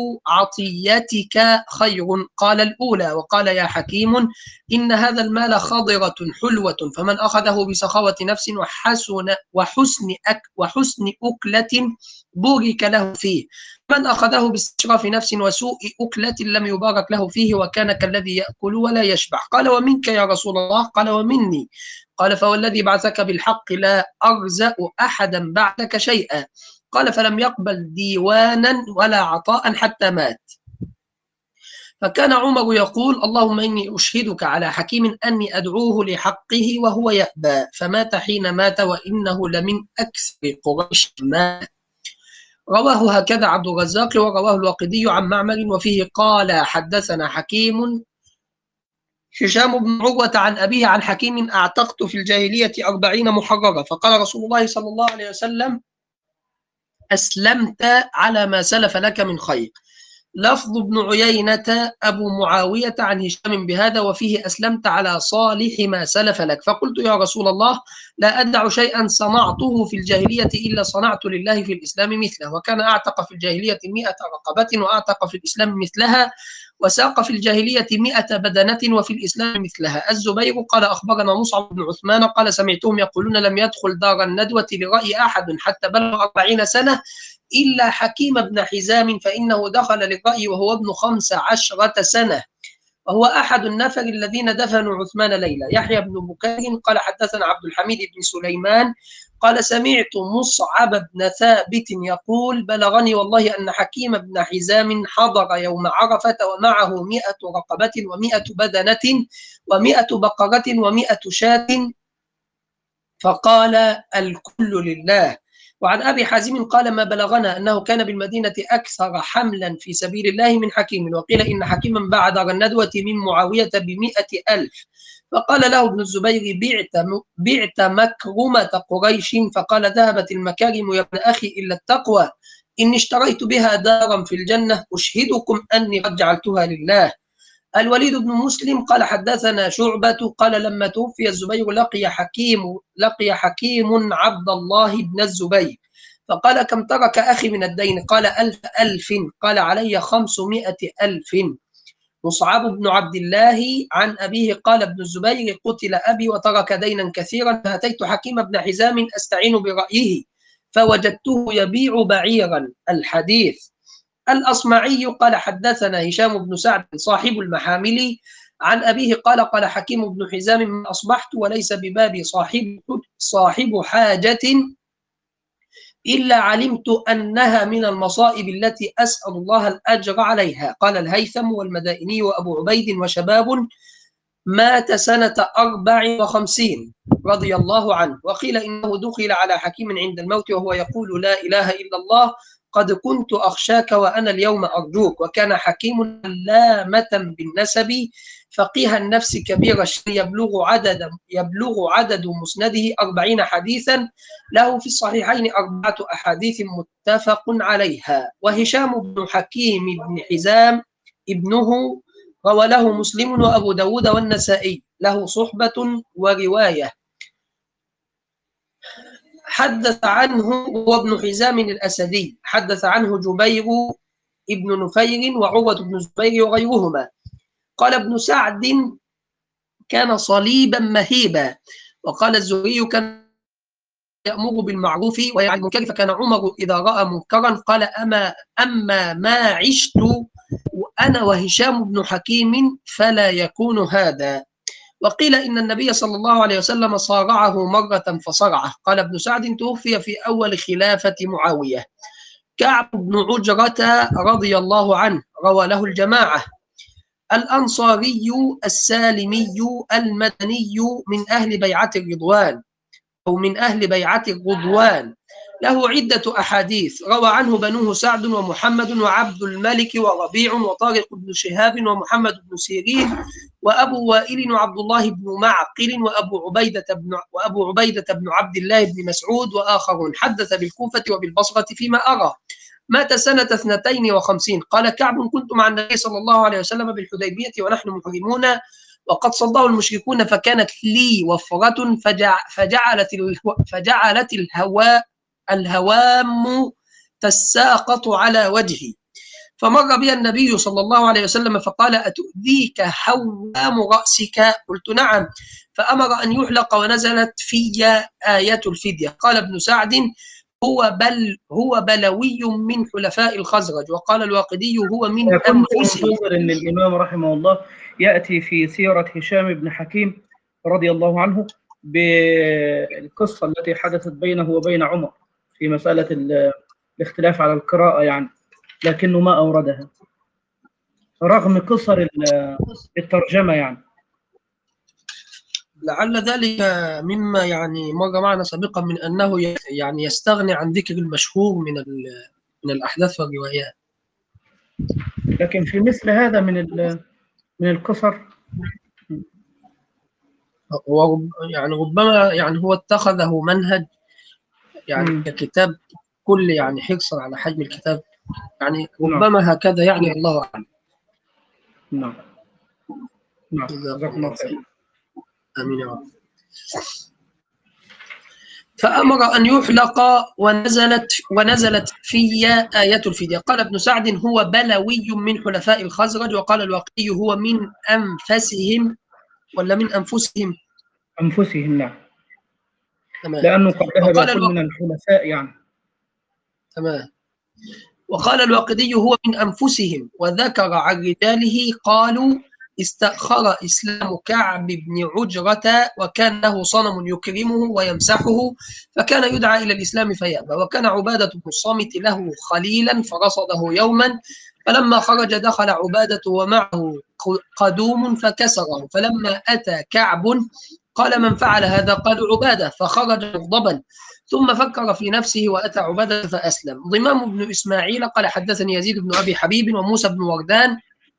عطيتك خير؟ قال الأولى. وقال يا حكيم إن هذا المال خضرة حلوة، فمن أخذه بسخاوة نفس وحسن وحسن أك وحسن أكلة بورك له فيه، من أخذه باستشراف نفس وسوء أكلة لم يبارك له فيه وكان كالذي يأكل ولا يشبع. قال ومنك يا رسول الله؟ قال ومني. قال فوالذي بعثك بالحق لا أرزأ أحدا بعدك شيئا. قال فلم يقبل ديوانا ولا عطاء حتى مات. فكان عمر يقول اللهم إني أشهدك على حكيم أني أدعوه لحقه وهو يأبى، فمات حين مات وإنه لمن أكثر قريش مات. رواه هكذا عبد الرزاق ورواه الواقدي عن معمر وفيه قال حدثنا حكيم هشام بن عروة عن أبيه عن حكيم أعتقت في الجاهلية أربعين محررة، فقال رسول الله صلى الله عليه وسلم أسلمت على ما سلف لك من خير. لفظ ابن عيينة أبو معاوية عن هشام بهذا وفيه أسلمت على صالح ما سلف لك. فقلت يا رسول الله لا أدع شيئا صنعته في الجاهلية إلا صنعت لله في الإسلام مثله. وكان أعتق في الجاهلية مئة رقبة وأعتق في الإسلام مثلها، وساق في الجاهلية مئة بدنة وفي الإسلام مثلها. الزبير قال أخبرنا مصعب بن عثمان قال سمعتهم يقولون لم يدخل دار الندوة لرأي أحد حتى بلغ أربعين سنة إلا حكيم بن حزام فإنه دخل للرأي وهو ابن خمس عشرة سنة، وهو أحد النفر الذين دفنوا عثمان ليلى. يحيى بن بكير قال حدثنا عبد الحميد بن سليمان قال سمعت مصعب بن ثابت يقول بلغني والله أن حكيم بن حزام حضر يوم عرفة ومعه مئة رقبة ومئة بدنة ومئة بقرة ومئة شاة فقال الكل لله. وعن أبي حازم قال ما بلغنا أنه كان بالمدينة أكثر حملا في سبيل الله من حكيم، وقيل إن حكيما باع دار الندوة من معاوية بمئة ألف. فقال له ابن الزبير بعت, بعت مكرمة قريش، فقال ذهبت المكارم يا ابن أخي إلا التقوى، إني اشتريت بها دارا في الجنة أشهدكم أني قد جعلتها لله. الوليد بن مسلم قال حدثنا شعبة قال لما توفي الزبير لقي حكيم لقي حكيم عبد الله بن الزبير فقال كم ترك أخي من الدين؟ قال ألف ألف. قال علي خمسمائة ألف. مصعب بن عبد الله عن أبيه قال ابن الزبير قتل أبي وترك دينا كثيرا فأتيت حكيم بن حزام أستعين برأيه فوجدته يبيع بعيرا. الحديث. الأصمعي قال حدثنا هشام بن سعد صاحب المحامل عن أبيه قال قال حكيم بن حزام من أصبحت وليس ببابي صاحب صاحب حاجة إلا علمت أنها من المصائب التي أسأل الله الأجر عليها. قال الهيثم والمدائني وأبو عبيد وشباب مات سنة أربع وخمسين رضي الله عنه. وقيل إنه دخل على حكيم عند الموت وهو يقول لا إله إلا الله قد كنت أخشاك وأنا اليوم أرجوك. وكان حكيم لامة بالنسب فقيه النفس كبير الشر يبلغ عدد يبلغ عدد مسنده أربعين حديثا له في الصحيحين أربعة أحاديث متفق عليها. وهشام بن حكيم بن حزام ابنه روى له مسلم وأبو داود والنسائي له صحبة ورواية. حدث عنه وابن حزام الأسدي حدث عنه جبير ابن نفير وعروة بن الزبير وغيرهما. قال ابن سعد كان صليبا مهيبا. وقال الزهري كان يأمر بالمعروف وينهى عن المنكر فكان عمر إذا رأى منكرا قال أما أما ما عشت وأنا وهشام بن حكيم فلا يكون هذا. وقيل إن النبي صلى الله عليه وسلم صارعه مرة فصرعه. قال ابن سعد توفي في أول خلافة معاوية. كعب بن عجرة رضي الله عنه روى له الجماعة. الأنصاري السالمي المدني من أهل بيعة الرضوان أو من أهل بيعة الرضوان له عدة أحاديث روى عنه بنوه سعد ومحمد وعبد الملك وربيع وطارق بن شهاب ومحمد بن سيرين وأبو وائل وعبد الله بن معقل وأبو عبيدة بن وأبو عبيدة بن عبد الله بن مسعود وآخرون. حدث بالكوفة وبالبصرة فيما أرى. مات سنة اثنتين وخمسين. قال كعب كنت مع النبي صلى الله عليه وسلم بالحديبية ونحن محرمون وقد صده المشركون فكانت لي وفرة فجع فجعلت فجعلت الهواء الهوام تساقط على وجهي فمر بي النبي صلى الله عليه وسلم فقال أتؤذيك هوام رأسك؟ قلت نعم. فأمر أن يحلق ونزلت في آية الفدية. قال ابن سعد هو بل هو بلوي من حلفاء الخزرج. وقال الواقدي هو من كنت أنفسهم. منتظر أن الإمام رحمه الله يأتي في سيرة هشام بن حكيم رضي الله عنه بالقصة التي حدثت بينه وبين عمر في مسألة الاختلاف على القراءة يعني، لكنه ما أوردها رغم قصر الترجمة يعني. لعل ذلك مما يعني مر معنا سابقا من أنه يعني يستغني عن ذكر المشهور من من الأحداث والروايات. لكن في مثل هذا من من القصر ورب يعني ربما يعني هو اتخذه منهج يعني م. ككتاب كل يعني حرصا على حجم الكتاب يعني ربما هكذا يعني، الله أعلم. نعم نعم جزاكم الله خير. آمين يا رب. فأمر أن يحلق ونزلت ونزلت في آية الفدية. قال ابن سعد هو بلوي من حلفاء الخزرج، وقال الواقدي هو من أنفسهم ولا من أنفسهم أنفسهم نعم، تمام. لأنه قد ذهب وقال كل الواقدي من الحلفاء يعني. تمام. وقال الواقدي هو من أنفسهم، وذكر عن رجاله قالوا استأخر إسلام كعب بن عجرة، وكان له صنم يكرمه ويمسحه، فكان يدعى إلى الإسلام فيأبى. وكان عبادة بن الصامت له خليلا فرصده يوما، فلما خرج دخل عبادة ومعه قدوم فكسره، فلما أتى كعب قال من فعل هذا؟ قالوا عبادة، فخرج مغضبا، ثم فكر في نفسه وأتى عبادة فأسلم. ضمام بن إسماعيل قال حدثني يزيد بن أبي حبيب وموسى بن وردان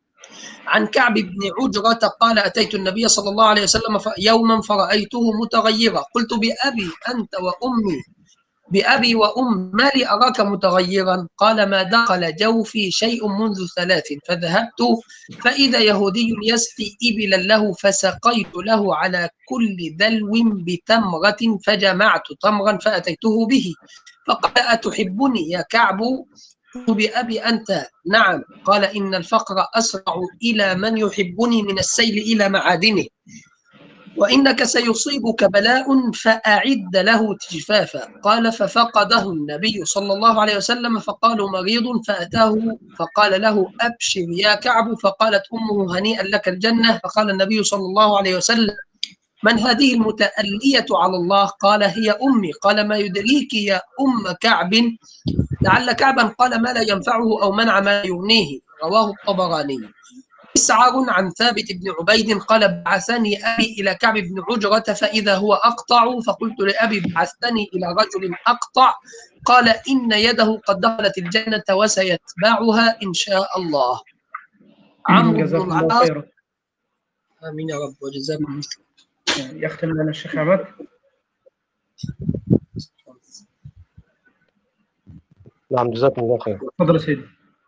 عن كعب بن عجرة قال أتيت النبي صلى الله عليه وسلم يوما فرأيته متغيرا، قلت بأبي أنت وأمي بأبي وأم ما لي أراك متغيرا؟ قال ما دخل جوفي شيء منذ ثلاث، فذهبت فإذا يهودي يسقي إبلا له، فسقيت له على كل دلو بتمرة، فجمعت تمرا فأتيته به، فقال أتحبني يا كعب؟ قلت بأبي أنت نعم. قال إن الفقر أسرع إلى من يحبني من السيل إلى معادنه، وإنك سيصيبك بلاء فأعد له تجفافا. قال ففقده النبي صلى الله عليه وسلم، فقالوا مريض، فأتاه فقال له أبشر يا كعب، فقالت أمه هنيئا لك الجنة. فقال النبي صلى الله عليه وسلم من هذه المتألية على الله؟ قال هي أمي. قال ما يدريك يا أم كعب لعل كعبا قال ما لا ينفعه أو منع ما يغنيه. رواه الطبراني. إسعار عن ثابت بن عبيد قال بعثني أبي إلى كعب بن عجرة فإذا هو أقطع، فقلت لأبي بعثني إلى رجل أقطع، قال إن يده قد دخلت الجنة وسيتبعها إن شاء الله. عمرو بن جزاكم الله العاص. خيرا. آمين يا رب وجزاكم مثله. يختم لنا الشيخ عماد. نعم جزاكم الله خير. تفضل سيدي.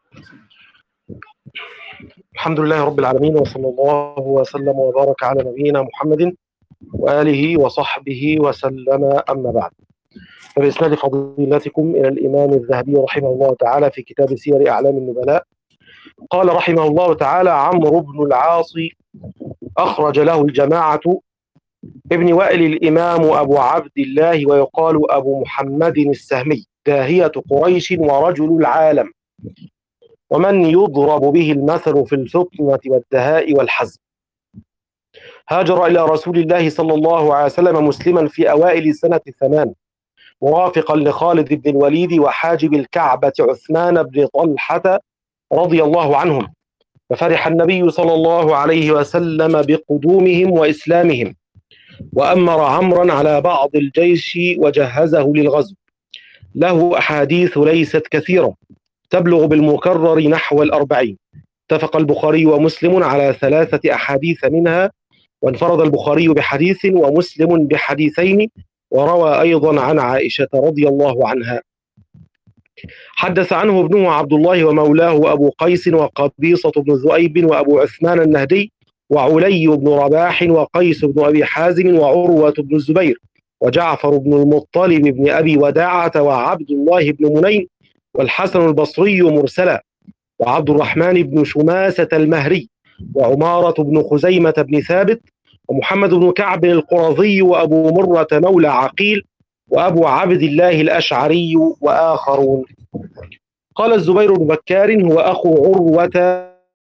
الحمد لله رب العالمين، وصلى الله وسلم وبارك على نبينا محمد وآله وصحبه وسلم، أما بعد. فبإسناد فضيلتكم إلى الإمام الذهبي رحمه الله تعالى في كتاب سير أعلام النبلاء قال رحمه الله تعالى عمرو بن العاص أخرج له الجماعة ابن وائل الإمام أبو عبد الله ويقال أبو محمد السهمي داهية قريش ورجل العالم، ومن يضرب به المثل في الفطنة والدهاء والحزم. هاجر إلى رسول الله صلى الله عليه وسلم مسلما في أوائل سنة ثمان، مرافقا لخالد بن الوليد وحاجب الكعبة عثمان بن طلحة رضي الله عنهم، ففرح النبي صلى الله عليه وسلم بقدومهم وإسلامهم، وأمر عمرا على بعض الجيش وجهزه للغزو. له أحاديث ليست كثيرة تبلغ بالمكرر نحو الأربعين. اتفق البخاري ومسلم على ثلاثة أحاديث منها، وانفرد البخاري بحديث ومسلم بحديثين، وروى أيضا عن عائشة رضي الله عنها. حدث عنه ابنه عبد الله ومولاه أبو قيس وقبيصة بن ذؤيب وأبو عثمان النهدي وعلي بن رباح وقيس بن أبي حازم وعروة بن الزبير وجعفر بن المطلب بن أبي وداعة وعبد الله بن منين والحسن البصري مرسلا، وعبد الرحمن بن شماسة المهري وعمارة بن خزيمة بن ثابت ومحمد بن كعب القرظي وأبو مرة مولى عقيل وأبو عبد الله الأشعري وآخرون. قال الزبير بن بكار هو أخو عروة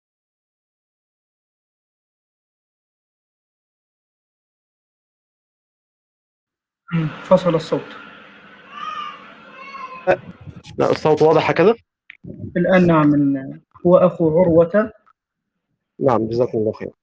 فصل الصوت. لا الصوت واضح كذا؟ الآن نعم. هو أخو عروة. نعم جزاكم الله خير.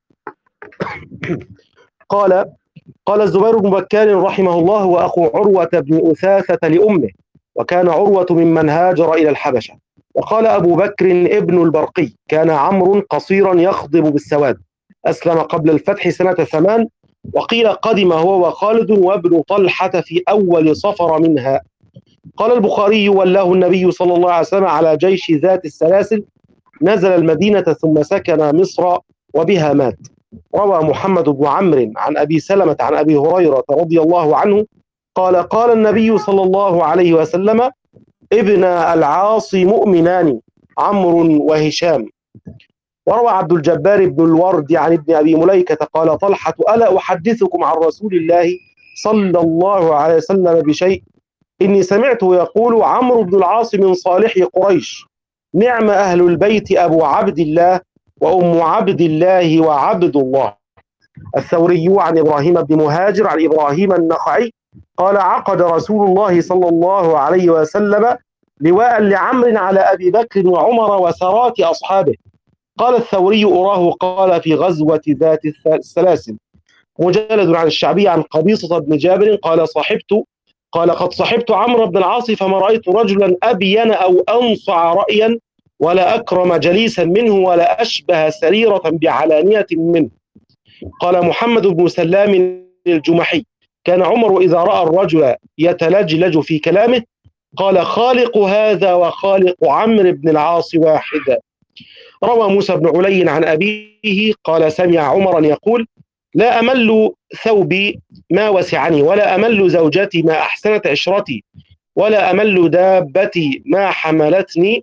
قال قال الزبير بن بكار رحمه الله وأخو عروة بن أثاثة لأمه، وكان عروة ممن هاجر إلى الحبشة. وقال أبو بكر ابن البرقي كان عمرو قصيرا يخضب بالسواد، أسلم قبل الفتح سنة ثمان، وقيل قدم هو وخالد وابن طلحة في أول صفر منها، قال البخاري: ولاه النبي صلى الله عليه وسلم على جيش ذات السلاسل، نزل المدينة ثم سكن مصر وبها مات. روى محمد بن عمرو عن أبي سلمة عن أبي هريرة رضي الله عنه قال: قال النبي صلى الله عليه وسلم: ابن العاص مؤمنان، عمرو وهشام. وروى عبد الجبار بن الورد عن ابن أبي مليكة قال طلحة: ألا أحدثكم عن رسول الله صلى الله عليه وسلم بشيء؟ إني سمعته يقول: عمرو بن العاص من صالح قريش، نعم أهل البيت أبو عبد الله وأم عبد الله وعبد الله. الثوري عن إبراهيم بن مهاجر عن إبراهيم النخعي قال: عقد رسول الله صلى الله عليه وسلم لواء لعمرو على أبي بكر وعمر وسرات أصحابه. قال الثوري: أراه قال في غزوة ذات السلاسل. مجلد عن الشعبي عن قبيصة بن جابر قال: صحبت قال قد صحبت عمرو بن العاص فما رأيت رجلا أبين أو أنصع رأيا ولا أكرم جليسا منه ولا أشبه سريرة بعلانية منه. قال محمد بن سلام الجمحي: كان عمر إذا رأى الرجل يتلجلج في كلامه قال: خالق هذا وخالق عمرو بن العاص واحدا. روى موسى بن علي عن أبيه قال: سمع عمرا يقول: لا أمل ثوبي ما وسعني، ولا أمل زوجتي ما أحسنت عشرتي، ولا أمل دابتي ما حملتني.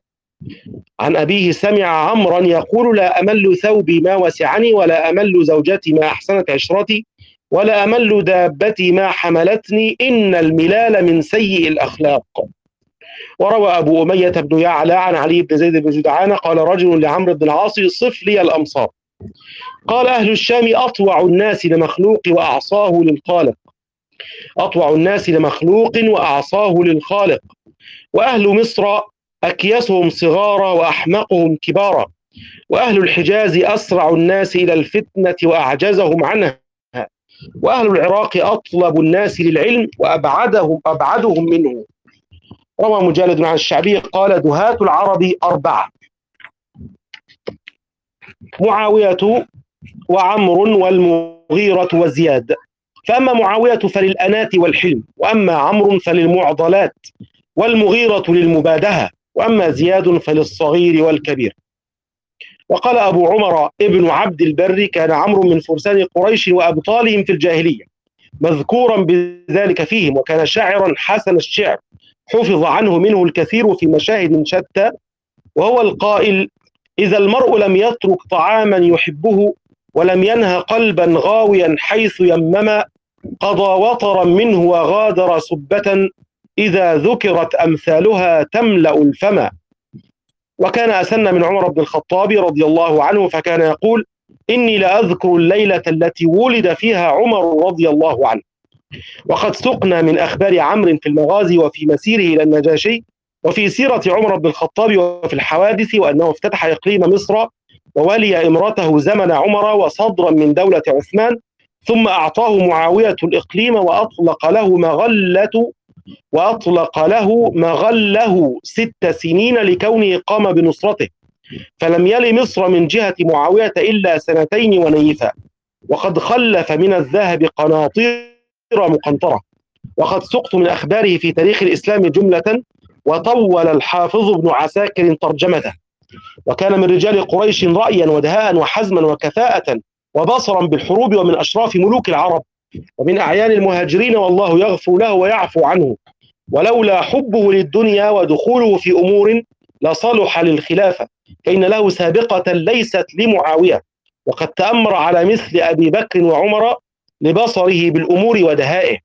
عن أبيه سمع عمرا يقول: لا أمل ثوبي ما وسعني، ولا أمل زوجتي ما أحسنت عشرتي، ولا أمل دابتي ما حملتني، إن الملال من سيء الأخلاق. وروى أبو أمية بن يعلى عن علي بن زيد بن جدعان قال رجل لعمرو بن العاص: صف لي الأمصار. قال: أهل الشام أطوع الناس لمخلوق وأعصاه للخالق أطوع الناس لمخلوق وأعصاه للخالق وأهل مصر أكيسهم صغارا وأحمقهم كبارا، وأهل الحجاز أسرع الناس إلى الفتنة وأعجزهم عنها، وأهل العراق أطلب الناس للعلم وأبعدهم أبعدهم منه. روى مجالد عن الشعبي قال: دهاة العرب أربعة: معاوية وعمرو والمغيرة وزياد. فأما معاوية فللأنات والحلم، وأما عمرو فللمعضلات، والمغيرة للمبادهة، وأما زياد فللصغير والكبير. وقال أبو عمر ابن عبد البر: كان عمرو من فرسان قريش وأبطالهم في الجاهلية، مذكورا بذلك فيهم، وكان شاعرا حسن الشعر، حفظ عنه منه الكثير في مشاهد شتى، وهو القائل: إذا المرء لم يترك طعاما يحبه ولم ينهى قلبا غاويا حيث يمم، قضى وطرا منه وغادر سبة، إذا ذكرت أمثالها تملأ الفم. وكان أسن من عمر بن الخطاب رضي الله عنه فكان يقول: إني لأذكر الليلة التي ولد فيها عمر رضي الله عنه. وقد سقنا من أخبار عمرو في المغازي وفي مسيره إلى النجاشي، وفي سيرة عمر بن الخطاب وفي الحوادث، وأنه افتتح إقليم مصر وولي إمرته زمن عمر وصدرا من دولة عثمان، ثم أعطاه معاوية الإقليم وأطلق له مغلة وأطلق له مغله ست سنين لكونه قام بنصرته، فلم يل مصر من جهة معاوية إلا سنتين ونيفا، وقد خلف من الذهب قناطير مقنطرة. وقد سقت من أخباره في تاريخ الإسلام جملة، وطول الحافظ ابن عساكر ترجمته. وكان من رجال قريش رأيا ودهاء وحزما وكفاءة وبصرا بالحروب، ومن أشراف ملوك العرب، ومن أعيان المهاجرين، والله يغفر له ويعفو عنه، ولولا حبه للدنيا ودخوله في أمور لصلح للخلافة، فإن له سابقة ليست لمعاوية، وقد تأمر على مثل أبي بكر وعمر لبصره بالأمور ودهائه.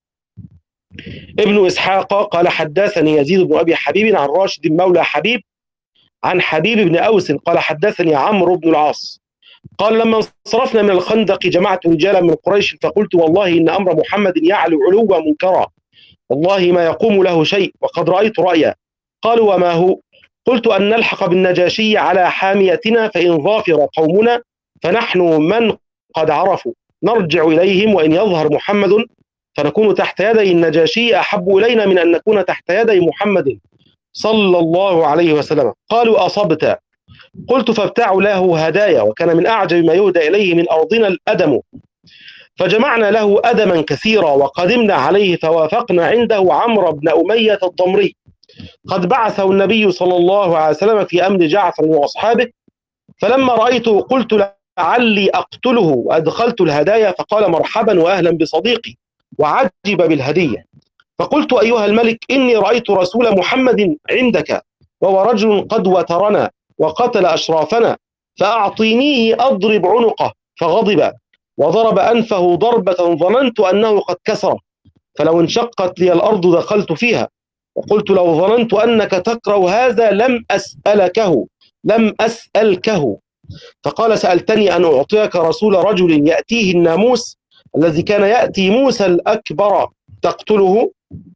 ابن إسحاق قال: حدثني يزيد بن أبي حبيب عن راشد مولى حبيب عن حبيب بن أوس قال: حدثني عمرو بن العاص قال: لما انصرفنا من الخندق جمعت رجالا من قريش فقلت: والله إن أمر محمد يعلو علوا منكرا، والله ما يقوم له شيء، وقد رأيت رأيا. قالوا: وما هو؟ قلت: أن نلحق بالنجاشي على حاميتنا، فإن ظافر قومنا فنحن من قد عرفوا نرجع إليهم، وإن يظهر محمد فنكون تحت يدي النجاشي أحب إلينا من أن نكون تحت يدي محمد صلى الله عليه وسلم. قالوا: أصبت. قلت: فابتعوا له هدايا، وكان من أعجب ما يهدى إليه من أرضنا الأدم. فجمعنا له أدما كثيرا وقدمنا عليه فوافقنا عنده عمرو بن أمية الضمري قد بعثه النبي صلى الله عليه وسلم في أمر جعفر وأصحابه، فلما رأيته قلت لعلي أقتله وأدخلت الهدايا، فقال مرحبا وأهلا بصديقي وعجب بالهدية. فقلت أيها الملك إني رأيت رسول محمد عندك وهو رجل قد وترنا وقتل أشرافنا، فأعطينيه أضرب عنقه، فغضب وضرب أنفه ضربة ظننت أنه قد كسره، فلو انشقت لي الأرض دخلت فيها، وقلت لو ظننت أنك تكره هذا لم أسألكه لم أسألكه فقال سألتني أن أعطيك رسول رجل يأتيه الناموس الذي كان يأتي موسى الأكبر تقتله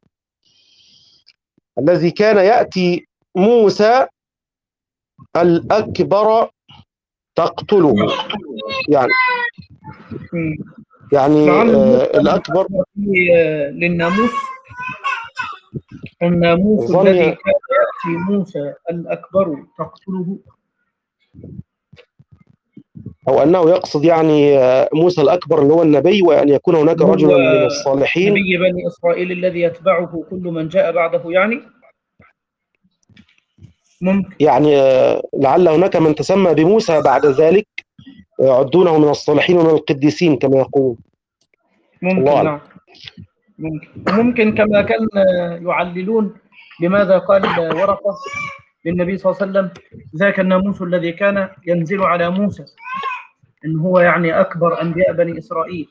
الذي كان يأتي موسى الأكبر تقتله يعني يعني آه الأكبر للناموس الناموس الذي كان يأتي موسى الأكبر تقتله، أو أنه يقصد يعني موسى الأكبر اللي هو النبي، وأن يكون هناك رجل من الصالحين نبي بني إسرائيل الذي يتبعه كل من جاء بعده، يعني ممكن يعني لعل هناك من تسمى بموسى بعد ذلك يعدونه من الصالحين ومن القديسين كما يقول. ممكن نعم ممكن ممكن كما كان يعللون لماذا قال ورقة للنبي صلى الله عليه وسلم ذاك الناموس الذي كان ينزل على موسى، إن هو يعني أكبر أنبياء بني إسرائيل.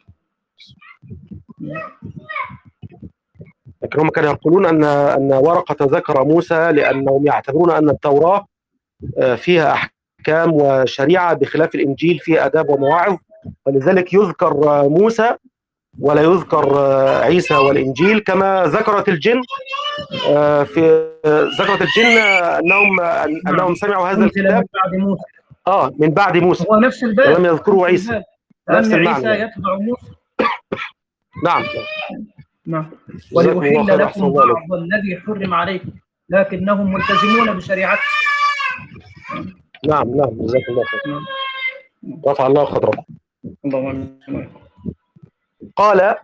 لكن هم كانوا يقولون أن أن ورقة ذكر موسى لأنهم يعتبرون أن التوراة فيها أحكام وشريعة بخلاف الإنجيل فيه آداب ومواعظ، ولذلك يذكر موسى ولا يذكر عيسى والإنجيل، كما ذكرت الجن في ذكرت الجن أنهم أنهم سمعوا هذا الكتاب من بعد موسى. آه من بعد موسى، هو نفس الباب ولم يذكروا عيسى، نفس المعنى. عيسى يتبع موسى. نعم نعم. ولأحل لكم بعض الذي حرم عليكم لكنهم ملتزمون بشريعته. نعم نعم جزاك الله خير. رفع الله قدركم. اللهم قال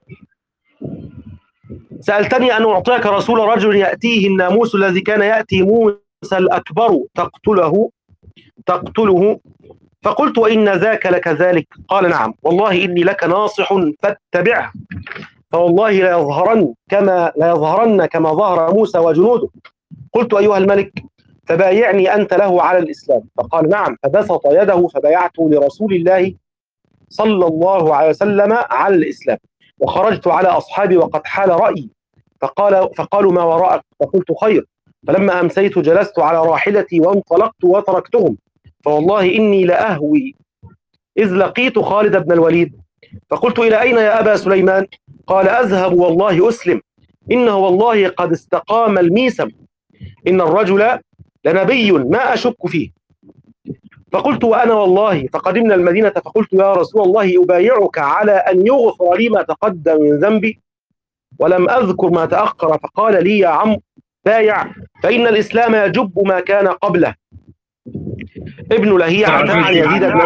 سألتني أن أعطيك رسول رجل يأتيه الناموس الذي كان يأتي موسى الأكبر تقتله تقتله فقلت وإن ذاك لكذلك؟ قال نعم والله إني لك ناصح فاتبعه، فوالله لا يظهرن كما لا يظهرن كما ظهر موسى وجنوده. قلت أيها الملك فبايعني أنت له على الإسلام، فقال نعم، فبسط يده فبايعته لرسول الله صلى الله عليه وسلم على الإسلام، وخرجت على أصحابي وقد حال رأيي، فقال فقالوا ما وراءك؟ فقلت خير، فلما أمسيت جلست على راحلتي وانطلقت وتركتهم، فوالله إني لأهوي إذ لقيت خالد بن الوليد، فقلت إلى أين يا أبا سليمان؟ قال أذهب والله أسلم، إنه والله قد استقام الميسم، إن الرجل لنبي ما أشك فيه. فقلت وأنا والله، فقدمنا المدينة فقلت يا رسول الله أبايعك على أن يغفر لي ما تقدم من ذنبي ولم أذكر ما تأخر، فقال لي يا عم بايع فإن الإسلام يجب ما كان قبله. ابن لهيعة عن يزيد بن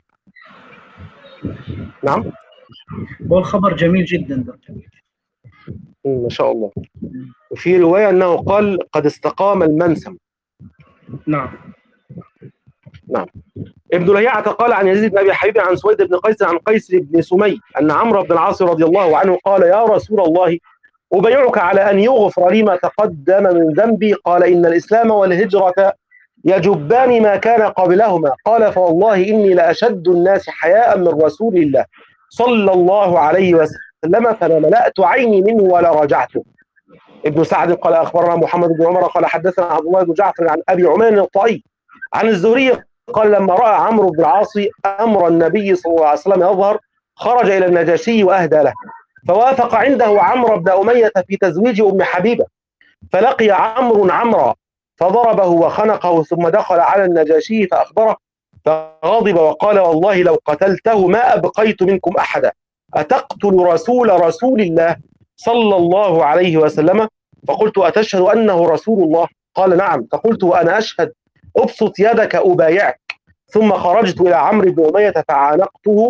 نعم هو الخبر جميل جدا ده. ما شاء الله. وفي رواية أنه قال قد استقام المنسم. نعم نعم. ابن لهيعة قال عن يزيد بن أبي حبيب عن سويد بن قيس عن قيس بن سمي أن عمرو بن العاص رضي الله عنه قال يا رسول الله أبايعك على أن يغفر لي ما تقدم من ذنبي، قال إن الإسلام والهجرة يجبان ما كان قبلهما، قال فوالله إني لأشد الناس حياء من رسول الله صلى الله عليه وسلم، فلا ملأت عيني منه ولا رجعته. ابن سعد قال أخبرنا محمد بن عمر قال حدثنا عبد الله بن جعفر عن أبي عمان الطائي عن الزهري قال لما رأى عمرو بن العاص أمر النبي صلى الله عليه وسلم يظهر خرج إلى النجاشي وأهدى له، فوافق عنده عمرو بن أمية في تزويج أم حبيبة، فلقي عمرو عمرا فضربه وخنقه، ثم دخل على النجاشي فأخبره فغضب وقال والله لو قتلته ما أبقيت منكم أحدا، أتقتل رسول رسول الله صلى الله عليه وسلم؟ فقلت أتشهد أنه رسول الله؟ قال نعم، فقلت وأنا أشهد أبسط يدك أبايعك، ثم خرجت إلى عمرو بن أمية فعانقته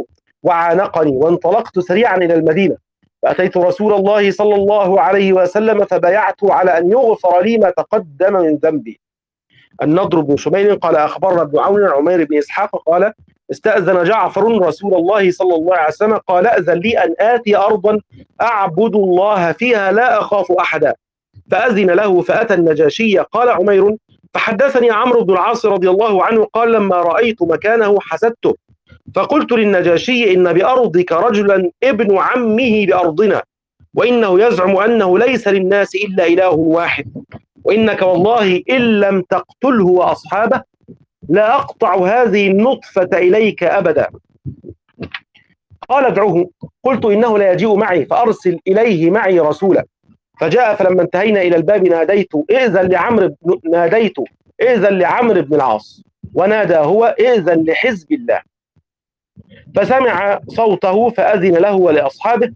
وعانقني، وانطلقت سريعا إلى المدينة، فأتيت رسول الله صلى الله عليه وسلم فبايعته على أن يغفر لي ما تقدم من ذنبي. النضر بن شميل قال أخبرنا ابن عون عن عمير بن إسحاق قال استأذن جعفر رسول الله صلى الله عليه وسلم قال أذن لي أن آتي أرضا أعبد الله فيها لا أخاف أحدا، فأذن له فأتى النجاشي. قال عمير فحدثني عمرو بن العاص رضي الله عنه قال لما رأيت مكانه حسدته، فقلت للنجاشي إن بأرضك رجلا ابن عمه بأرضنا، وإنه يزعم أنه ليس للناس إلا إله واحد، وإنك والله إن لم تقتله وأصحابه لا أقطع هذه النطفة إليك أبدا. قال ادعوه. قلت إنه لا يجيء معي، فأرسل إليه معي رسولا. فجاء، فلما انتهينا إلى الباب ناديت إذن لعمرو ناديت إذن لعمرو بن العاص، ونادى هو إذن لحزب الله، فسمع صوته فأذن له ولأصحابه،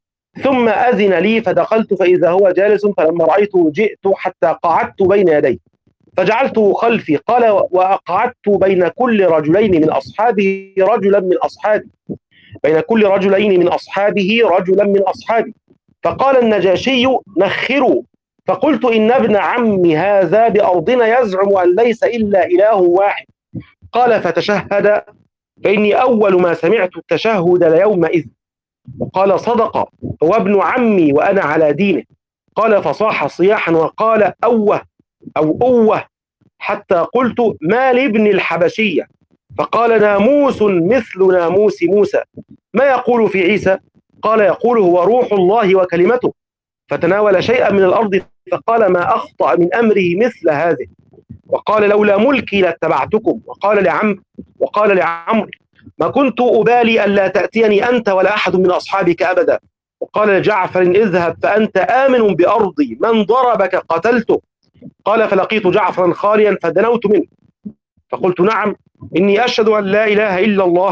ثم أذن لي فدخلت فإذا هو جالس، فلما رأيته جئت حتى قعدت بين يديه فجعلته خلفي. قال وأقعدت بين كل رجلين من أصحابه رجلا من أصحابي بين كل رجلين من أصحابه رجلا من أصحابي فقال النجاشي نخروا. فقلت إن ابن عم هذا بأرضنا يزعم أن ليس إلا إله واحد. قال فتشهد، فإني أول ما سمعت التشهد ليومئذ. وقال صدق، هو ابن عمي وأنا على دينه. قال فصاح صياحا وقال أوه أو أوه، حتى قلت ما لابن الحبشية؟ فقال ناموس مثل ناموس موسى، ما يقول في عيسى؟ قال يقول هو روح الله وكلمته. فتناول شيئا من الأرض فقال ما أخطأ من أمره مثل هذه. وقال لولا ملكي لاتبعتكم. وقال لعمرو وقال لعمرو ما كنت أبالي ألا تأتيني أنت ولا أحد من أصحابك أبدا. وقال لجعفر اذهب فأنت آمن بأرضي، من ضربك قتلته. قال فلقيت جعفرا خاليا فدنوت منه فقلت نعم إني أشهد أن لا إله إلا الله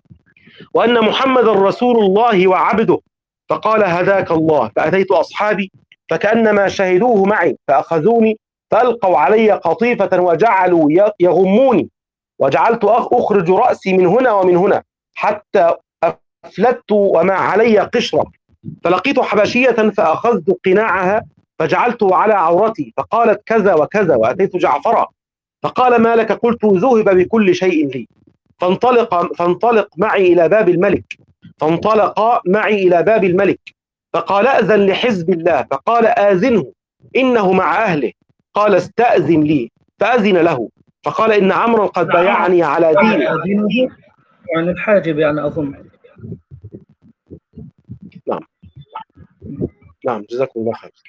وأن محمد رسول الله وعبده. فقال هداك الله. فأتيت أصحابي فكأنما شهدوه معي فأخذوني فألقوا علي قطيفة وجعلوا يغموني، وجعلت أخرج رأسي من هنا ومن هنا حتى أفلت وما علي قشرة. فلقيت حبشية فأخذت قناعها فجعلته على عورتي فقالت كذا وكذا. وأتيت جعفرا فقال ما لك؟ قلت ذهب بكل شيء لي. فانطلق فانطلق معي إلى باب الملك فانطلق معي إلى باب الملك فقال أذن لحزب الله. فقال آذنه إنه مع أهله. قال استأذن لي فأذن له. فقال إن عمرا قد بايعني على دينه. يعني الحاجب يعني أظن. نعم نعم جزاكم الله خير.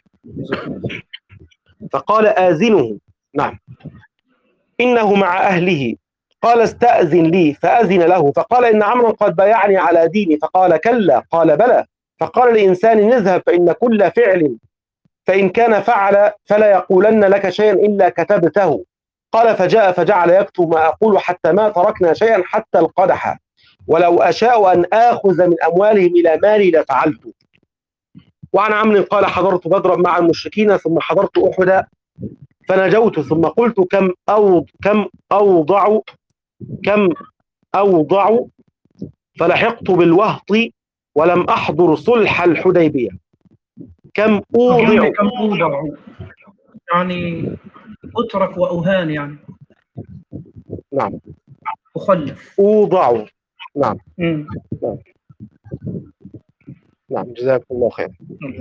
فقال آذنه نعم إنه مع أهله. قال استأذن لي فأذن له. فقال إن عمرا قد بايعني على ديني. فقال كلا. قال بلى. فقال لإنسان اذهب فإن كل فعل فإن كان فعل فلا يقولن لك شيئا إلا كتبته. قال فجاء فجعل يكتب ما أقول حتى ما تركنا شيئا حتى القدح، ولو أشاء أن آخذ من أموالهم إلى مالي لفعلت. وعن عمرو قال حضرت بدرا مع المشركين ثم حضرت أحدا فنجوت ثم قلت كم أو كم أوضع كم أوضع فلحقت بالوهط ولم أحضر صلح الحديبية. كم أوضع كم أوضع يعني أترك وأهان يعني. نعم أخلف. أوضع. نعم مم. نعم نعم جزاكم الله خير.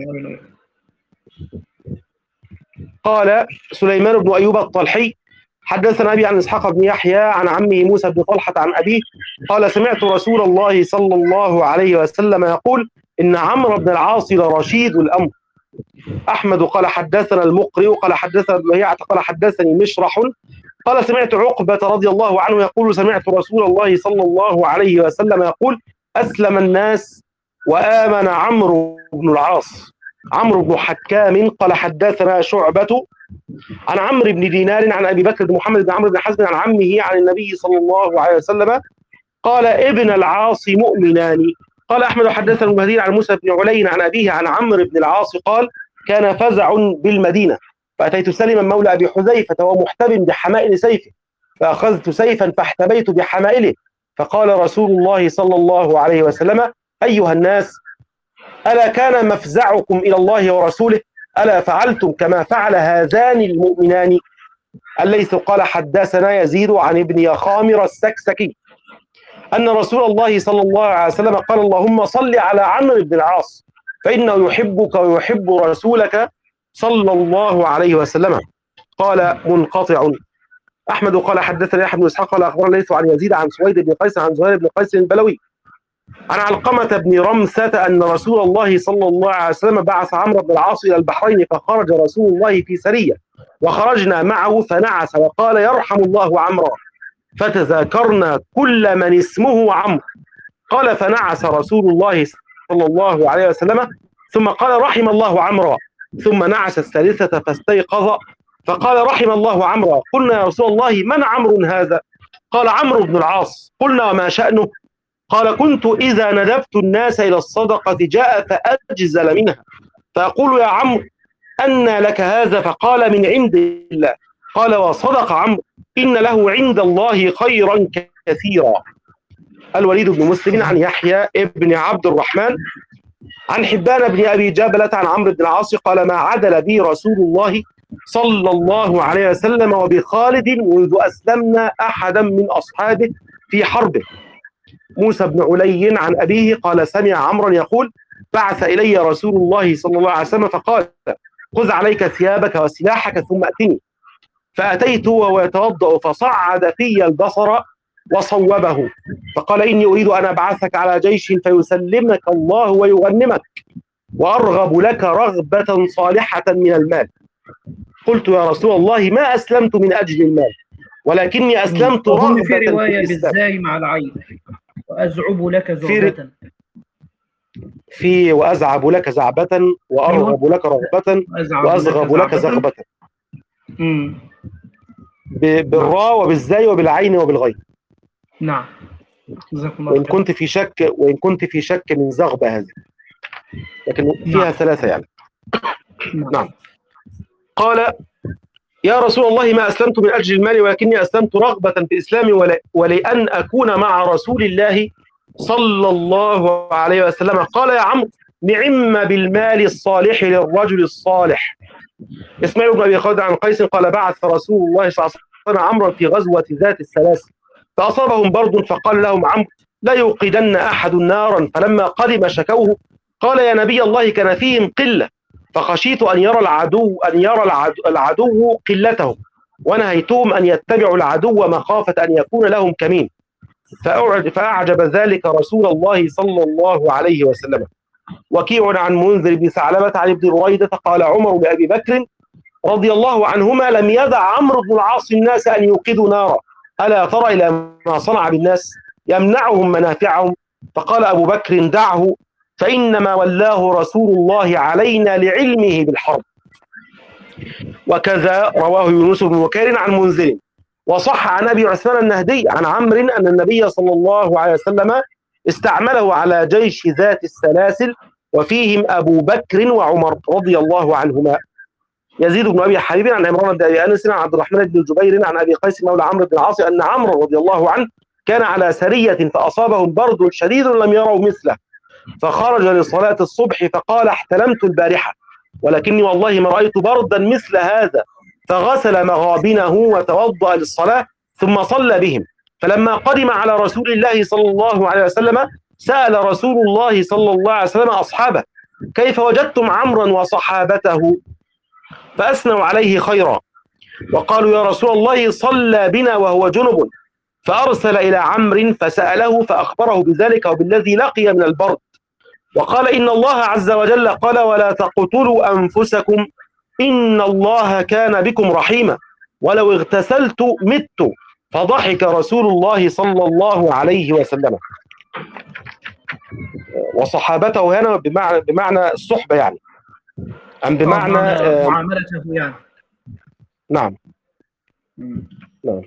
قال سليمان بن أيوب الطلحي حدثنا أبي عن إسحاق بن يحيى عن عمه موسى بن طلحة عن أبيه قال سمعت رسول الله صلى الله عليه وسلم يقول إن عمرو بن العاص لرشيد الأمر. أحمد قال حدثنا المقرئ قال حدثنا ابن هيعة قال حدثني مشرح قال سمعت عقبة رضي الله عنه يقول سمعت رسول الله صلى الله عليه وسلم يقول أسلم الناس وآمن عمرو بن العاص. عمرو بن حكام قال حدثنا شعبة عن عمرو بن دينار عن أبي بكر بن محمد بن عمرو بن حزم عن عمه عن النبي صلى الله عليه وسلم قال ابن العاص مؤمنان. قال أحمد حدثنا المهدي عن موسى بن علي عن أبيه عن عمرو بن العاص قال كان فزع بالمدينة فأتيت سلما مولى أبي حذيفة وهو محتب بحمائل سيفه فأخذت سيفا فاحتبيت بحمائله فقال رسول الله صلى الله عليه وسلم: أيها الناس، ألا كان مفزعكم إلى الله ورسوله؟ ألا فعلتم كما فعل هذان المؤمنان؟ الليث قال: حدثنا يزيد عن ابن يخامر السكسكي أن رسول الله صلى الله عليه وسلم قال: اللهم صل على عمرو بن العاص فإنه يحبك ويحب رسولك صلى الله عليه وسلم. قال: منقطع. أحمد قال: حدثنا يحيى بن إسحاق قال: أخبرنا الليث عن يزيد عن سويد بن قيس عن زهير بن قيس البلوي عن علقمة بن رمثة أن رسول الله صلى الله عليه وسلم بعث عمرو بن العاص إلى البحرين، فخرج رسول الله في سرية وخرجنا معه فنعس وقال: يرحم الله عمرا، فتذاكرنا كل من اسمه عمرو. قال: فنعس رسول الله صلى الله عليه وسلم ثم قال: رحم الله عمرا، ثم نعس الثالثة فاستيقظ فقال: رحم الله عمرا. قلنا: يا رسول الله من عمرو هذا؟ قال: عمرو بن العاص. قلنا: وما شأنه؟ قال: كنت إذا ندبت الناس إلى الصدقة جاء فأجزل منها، فأقول: يا عمرو أن لك هذا؟ فقال: من عند الله. قال: وصدق عمرو، إن له عند الله خيرا كثيرا. الوليد بن مسلم عن يحيى ابن عبد الرحمن عن حبان بن أبي جابلة عن عمرو بن العاص قال: ما عدل بي رسول الله صلى الله عليه وسلم وبخالد منذ أسلمنا أحدا من أصحابه في حربه. موسى بن علي عن أبيه قال: سمع عمرا يقول: بعث إلي رسول الله صلى الله عليه وسلم فقال: خذ عليك ثيابك وسلاحك ثم أتني. فأتيت وهو يتوضأ فصعد في البصر وصوبه فقال: إني أريد أن أبعثك على جيش فيسلمك الله ويغنمك، وأرغب لك رغبة صالحة من المال. قلت: يا رسول الله ما أسلمت من أجل المال، ولكني أسلمت رغبة في رواية في الإسلام. بالزاي مع العين، وأزعب لك زعبة. في وأزعب لك زعبة وأرغب لك رغبة وأزغب لك زغبة، بالراء وبالزاي وبالعين وبالغين. نعم. وإن كنت في شك وإن كنت في شك من زغبة هذه، لكن فيها نعم. ثلاثة يعني. نعم. نعم. قال: يا رسول الله ما أسلمت من أجل المال، ولكني أسلمت رغبة في إسلامي ولأن أكون مع رسول الله صلى الله عليه وسلم. قال: يا عمرو نعم بالمال الصالح للرجل الصالح. إسماعيل بن أبي خالد عن قيس قال: بعث رسول الله صلى الله عليه وسلم عمرا في غزوة ذات السلاسل فأصابهم برد، فقال لهم عمرو: لا يوقدن أحد نارا. فلما قدم شكوه قال: يا نبي الله كان فيهم قلة، فخشيت أن يرى العدو أن يرى العدو, العدو قلتهم، ونهيتهم أن يتبعوا العدو مخافة أن يكون لهم كمين. فأعجب ذلك رسول الله صلى الله عليه وسلم. وكيع عن منذر بن ثعلبة عن ابن رويدة قال: عمر لأبي بكر رضي الله عنهما: لم يدع عمرو بن العاص الناس أن يوقدوا نارا، ألا ترى إلى ما صنع بالناس يمنعهم منافعهم؟ فقال أبو بكر: دعه، فإنما ولاه رسول الله علينا لعلمه بالحرب. وكذا رواه يونس بن بكير عن منذر. وصح عن أبي عثمان النهدي عن عمرو أن النبي صلى الله عليه وسلم استعمله على جيش ذات السلاسل وفيهم أبو بكر وعمر رضي الله عنهما. يزيد بن أبي حبيب عن عمران بن أبي أنس عن عبد الرحمن بن جبير عن أبي قيس مولى عمرو بن العاص أن عمرو رضي الله عنه كان على سرية فأصابهم برد شديد لم يروا مثله، فخرج لصلاة الصبح فقال: احتلمت البارحة ولكني والله ما رأيت بردا مثل هذا، فغسل مغابنه وتوضأ للصلاة ثم صلى بهم. فلما قدم على رسول الله صلى الله عليه وسلم سأل رسول الله صلى الله عليه وسلم أصحابه: كيف وجدتم عمرا وصحابته؟ فأثنوا عليه خيرا، وقالوا: يا رسول الله صلى بنا وهو جنب. فأرسل إلى عمرو فسأله فأخبره بذلك وبالذي لقي من البرد، وقال: إن الله عز وجل قال: ولا تقتلوا أنفسكم إن الله كان بكم رحيما، ولو اغتسلت مت. فضحك رسول الله صلى الله عليه وسلم. وصحابته هنا بمعنى بمعنى الصحبة يعني، أم بمعنى معاملته يعني. نعم. نعم.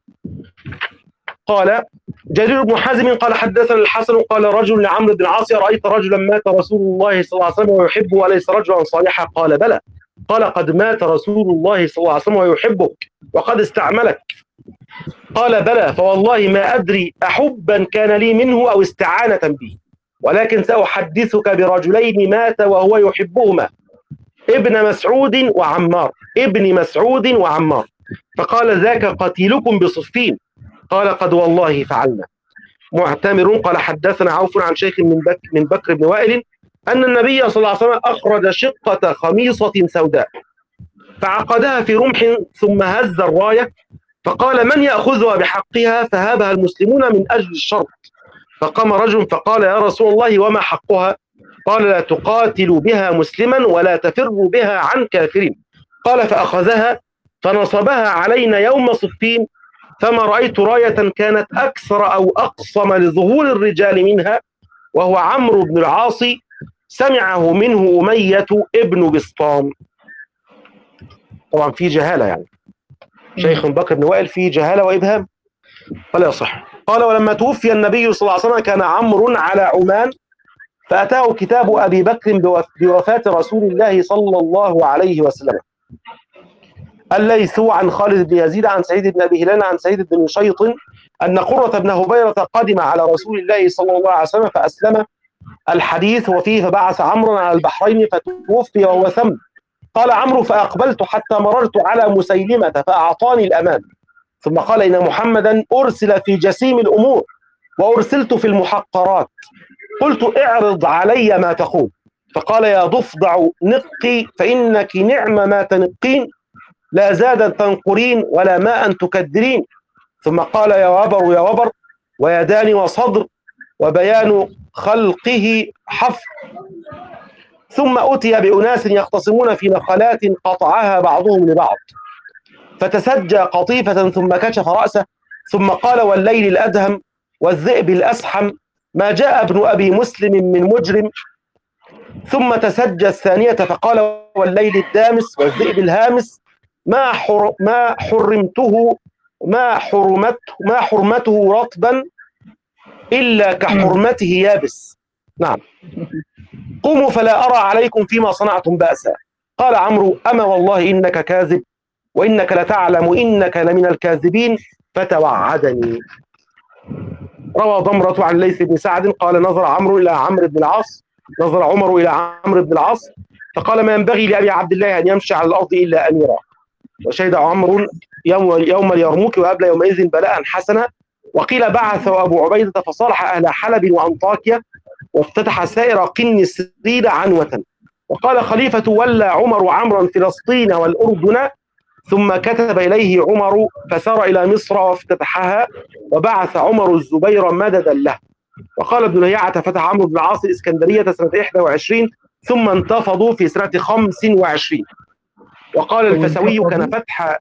قال جرير بن حازم قال: حدثنا الحسن قال: رجل لعمرو بن العاص: رأيت رجلا مات رسول الله صلى الله عليه وسلم ويحبه وليس رجلا صالحا؟ قال: بلى. قال: قد مات رسول الله صلى الله عليه وسلم ويحبك وقد استعملك، قال بلى، فوالله ما أدري أحبا كان لي منه أو استعانة به، ولكن سأحدثك برجلين مات وهو يحبهما، ابن مسعود وعمار، ابن مسعود وعمار. فقال ذاك قتيلكم بصفين. قال قد والله فعلنا. معتمر قال حدثنا عوف عن شيخ من بك من بكر بن وائل أن النبي صلى الله عليه وسلم أخرج شقة خميصة سوداء فعقدها في رمح ثم هز الراية فقال من يأخذها بحقها؟ فهابها المسلمون من أجل الشرط. فقام رجل فقال يا رسول الله وما حقها؟ قال لا تقاتل بها مسلما ولا تفر بها عن كافر. قال فأخذها فنصبها علينا يوم صفين، فما رأيت راية كانت أكثر أو أقصم لظهور الرجال منها، وهو عمرو بن العاص سمعه منه أمية ابن بسطام. طبعا في جهالة، يعني شيخ بكر بن وائل في جهالة وإبهام فلا يصح. قال ولما توفي النبي صلى الله عليه وسلم كان عمرو على عمان، فأتاه كتاب أبي بكر بوفاة رسول الله صلى الله عليه وسلم. الليث عن خالد بن يزيد عن سعيد بن أبي هلال عن سعيد بن شيط أن قرة بن هبيرة قدم على رسول الله صلى الله عليه وسلم فأسلم. الحديث وفيه فبعث عمرو على البحرين فتوفي وهو ثم. قال عمرو فأقبلت حتى مررت على مسيلمة فأعطاني الأمان، ثم قال إن محمدا أرسل في جسيم الأمور وأرسلت في المحقرات. قلت اعرض علي ما تقول. فقال يا ضفدع نقي فإنك نعم ما تنقين، لا زادا تنقرين ولا ماء تكدرين. ثم قال يا وبر يا وبر ويدان وصدر وبيان خلقه حفر. ثم أتي بأناس يختصمون في نخلات قطعها بعضهم لبعض، فتسجى قطيفة ثم كشف رأسه ثم قال والليل الأدهم والذئب الأسحم ما جاء ابن أبي مسلم من مجرم. ثم تسجى الثانية فقال والليل الدامس والذئب الهامس ما حر ما حرمته ما حرمته ما حرمته رطبا إلا كحرمته يابس. نعم. قوموا فلا أرى عليكم فيما صنعتم بأسا. قال عمرو أما والله إنك كاذب وإنك لتعلم إنك لمن الكاذبين فتوعدني. روى ضمرة عن ليث بن سعد قال نظر عمرو إلى عمرو بن العاص نظر عمر إلى عمرو بن العاص فقال ما ينبغي لأبي عبد الله أن يمشي على الأرض إلا أن يرى. وشهد عمرو يوم يوم اليرموك وأبلى يومئذ بلاء حسنا. وقيل بعث أبو عبيدة فصالح أهل حلب وأنطاكيا وافتتح سائر قن السريد عنوة. وقال خليفة ولى عمر عمرا فلسطين والأردن، ثم كتب إليه عمر فسار إلى مصر وافتتحها، وبعث عمر الزبير مددا له. وقال ابن لهيعة فتح عمرو بن العاص الإسكندرية سنة إحدى وعشرين ثم انتفضوا في سنة خمس وعشرين. وقال الفسوي كان فتح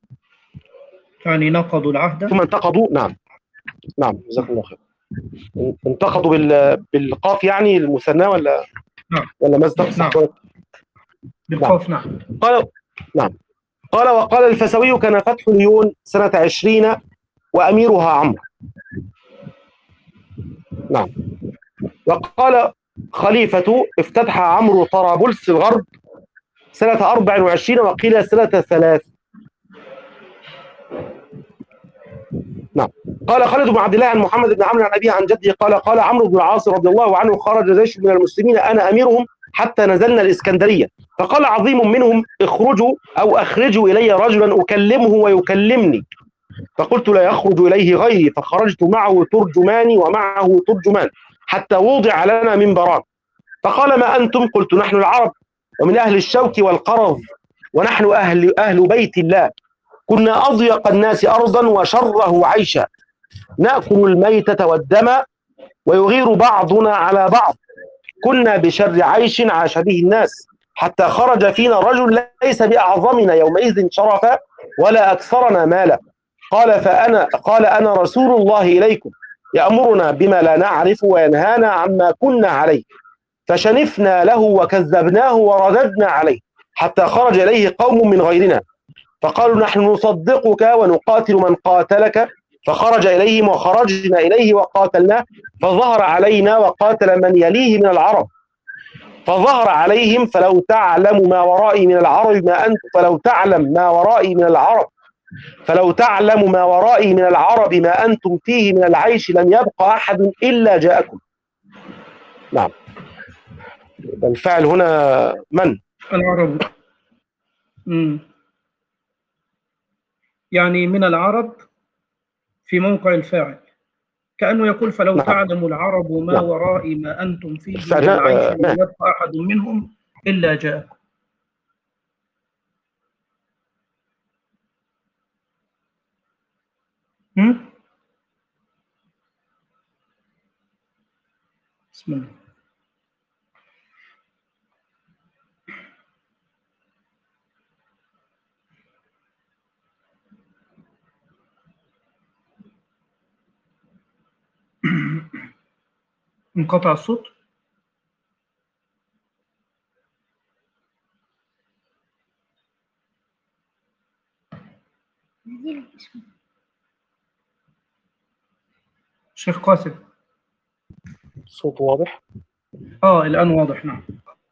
يعني نقضوا العهد ثم انتقضوا. نعم نعم جزاكم الله خير. انتقضوا بال... بالقاف يعني المثنى ولا نعم ولا مصدر؟ نعم بالقاف. نعم. نعم. قال نعم قال وقال الفسوي كان فتح ليون سنة عشرين وأميرها عمرو. نعم. وقال خليفة افتتح عمرو طرابلس الغرب سنة أربع وعشرين وقيل سنة ثلاث. نعم. قال خالد بن عبد الله عن محمد بن عمرو عن أبيه عن جده قال قال عمرو بن العاص رضي الله عنه خرج جيش من المسلمين أنا أميرهم حتى نزلنا الإسكندرية، فقال عظيم منهم اخرجوا أو أخرجوا إلي رجلا أكلمه ويكلمني، فقلت لا يخرج إليه غيري، فخرجت معه ترجمان ومعه ترجمان حتى وضع لنا منبران. فقال ما أنتم؟ قلت نحن العرب ومن أهل الشوك والقرض ونحن أهل, أهل بيت الله، كنا أضيق الناس أرضا وشره عيشا، نأكل الميتة والدم ويغير بعضنا على بعض، كنا بشر عيش عاش به الناس، حتى خرج فينا رجل ليس بأعظمنا يومئذ شرفا ولا أكثرنا مالا. قال فأنا قال أنا رسول الله إليكم يأمرنا بما لا نعرف وينهانا عما كنا عليه، فشنفنا له وكذبناه ورددنا عليه حتى خرج إليه قوم من غيرنا فقالوا نحن نصدقك ونقاتل من قاتلك، فخرج إليهم وخرجنا إليه وقاتلناه، فظهر علينا وقاتل من يليه من العرب، فظهر عليهم فلو تعلم ما ورائي من العرب ما أنت فلو تعلم ما ورائي من العرب فلو تعلم ما ورائي من العرب ما أنتم فيه من العيش لم يبقى أحد إلا جاءكم. نعم، الفاعل هنا من؟ العرب. مم. يعني من العرب في موقع الفاعل، كأنه يقول فلو نعم. تعلم العرب ما نعم. ورائي ما أنتم فيه من الفاعل العيش آه، لم ما يبقى أحد منهم إلا جاءكم. هم؟ بسم الله. انقطع الصوت. شيخ قاسم. صوت واضح؟ اه الآن واضح. نعم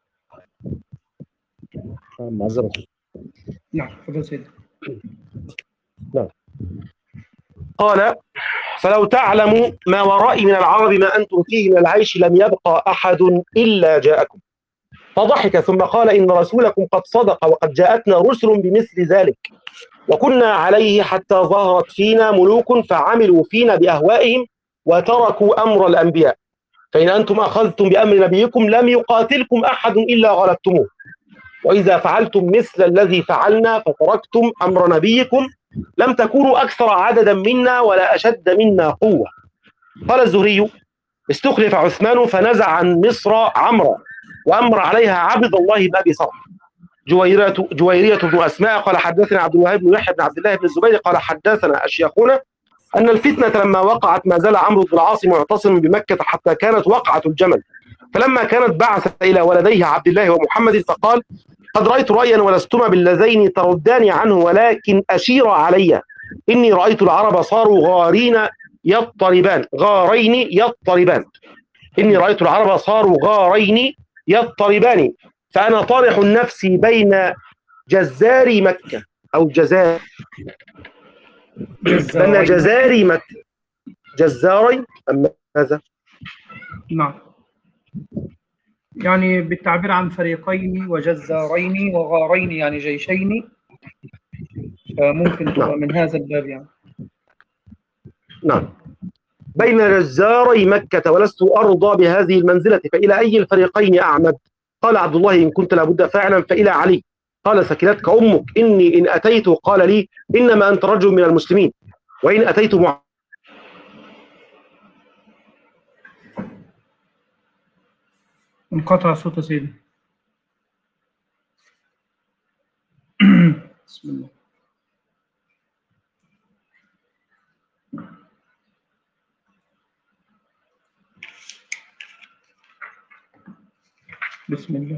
معذرة. نعم تفضل سيدي. نعم. قال فلو تعلم ما ورائي من العرب ما أنتم فيه من العيش لم يبقى أحد إلا جاءكم. فضحك ثم قال إن رسولكم قد صدق وقد جاءتنا رسل بمثل ذلك وكنا عليه حتى ظهرت فينا ملوك فعملوا فينا بأهوائهم وتركوا أمر الأنبياء، فإن أنتم أخذتم بأمر نبيكم لم يقاتلكم أحد إلا غلبتموه، وإذا فعلتم مثل الذي فعلنا فتركتم أمر نبيكم لم تكونوا أكثر عددا منا ولا أشد منا قوة. قال الزهري استخلف عثمان فنزع عن مصر عمرو وأمر عليها عبد الله بن أبي صالح. جويرية جويرية بن أسماء قال حدثنا عبد الوهاب بن يحيى بن عبد الله بن الزبير قال حدثنا أشياخنا أن الفتنة لما وقعت ما زال عمرو بن العاص معتصما بمكة حتى كانت وقعة الجمل، فلما كانت بعث إلى ولديه عبد الله ومحمد فقال قد رأيت رأيا ولستما باللذين تردان عنه ولكن أشير علي إني رأيت العرب صاروا غارين يضطربان غارين يضطربان إني رأيت العرب صاروا غارين يضطربان فأنا طارح النفس بين جزاري مكة أو جزار بين جزاري مكة جزاري أم ماذا؟ نعم يعني بالتعبير عن فريقين وجزارين وغارين يعني جيشين، فممكن تبقى من هذا الباب يعني. نعم بين جزاري مكة ولست أرضى بهذه المنزلة فإلى أي الفريقين أعمد؟ قال عبد الله إن كنت لابد فاعلا فإلى علي. قال سكنتك أمك إني إن أتيت قال لي إنما أنت رجل من المسلمين وإن أتيت مع انقطع صوت سيدي. بسم الله. بسم الله.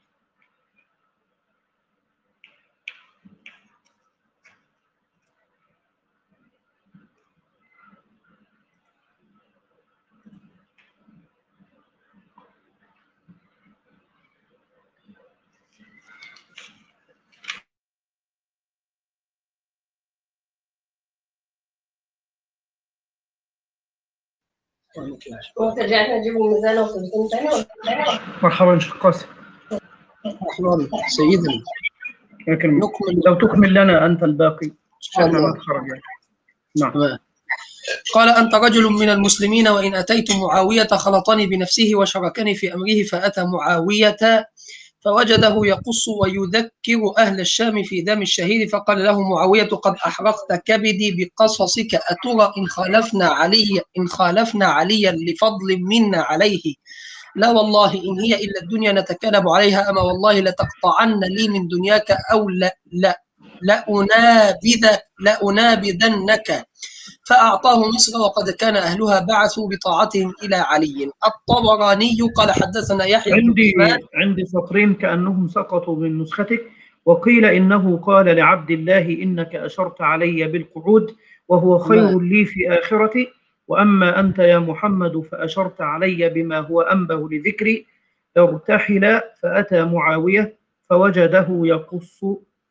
رجعنا نجيب الميزان وخبزين تاني ولا مرحبا شيخ قاسم. مرحبا سيدنا. لكن نكمل لو تكمل لنا أنت الباقي إن شاء الله. يعني. نعم. قال أنت رجل من المسلمين وإن أتيت معاوية خلطني بنفسه وشركني في أمره فأتى معاوية فوجده يقص ويذكر أهل الشام في دم الشهيد فقال له معاوية قد أحرقت كبدي بقصصك أترى إن خالفنا علي إن خالفنا عليا لفضل منا عليه لا والله إن هي إلا الدنيا نتكلم عليها أما والله لتقطعن لي من دنياك أو لا لا لأنابذ لأنابذنك فأعطاه مصر وقد كان أهلها بعثوا بطاعتهم إلى علي. الطبراني قال حدثنا يحيى بن عندي عثمان. عندي سطرين كأنهم سقطوا من نسختك، وقيل إنه قال لعبد الله إنك أشرت علي بالقعود وهو خير لي في آخرتي، وأما أنت يا محمد فأشرت علي بما هو أنبه لذكري. ارتحل فأتى معاوية فوجده يقص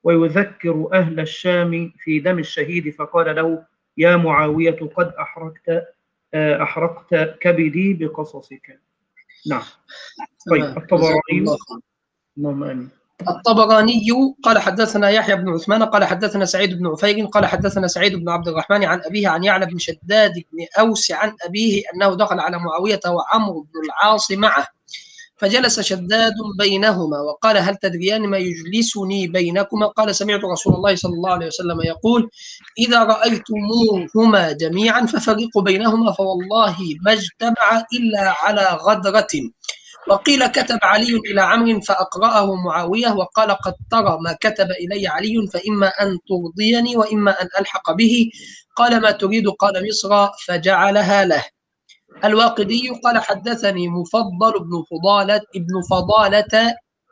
ويذكر أهل الشام في دم الشهيد، فقال له: يا معاوية قد أحرقت أحرقت كبدي بقصصك. نعم. طيب الطبراني. اللهم آمين. الطبراني قال حدثنا يحيى بن عثمان قال حدثنا سعيد بن عفير قال حدثنا سعيد بن عبد الرحمن عن أبيه عن يعلى بن شداد بن أوس عن أبيه أنه دخل على معاوية وعمرو بن العاص معه، فجلس شداد بينهما وقال: هل تدريان ما يجلسني بينكما؟ قال: سمعت رسول الله صلى الله عليه وسلم يقول: إذا رأيتموهما جميعا ففرقوا بينهما، فوالله ما اجتمع إلا على غدرة. وقيل: كتب علي إلى عمرو فأقرأه معاوية وقال: قد ترى ما كتب إلي علي، فإما أن ترضيني وإما أن ألحق به. قال: ما تريد؟ قال: مصر، فجعلها له. الواقدي قال حدثني مفضل بن فضالة ابن فضالة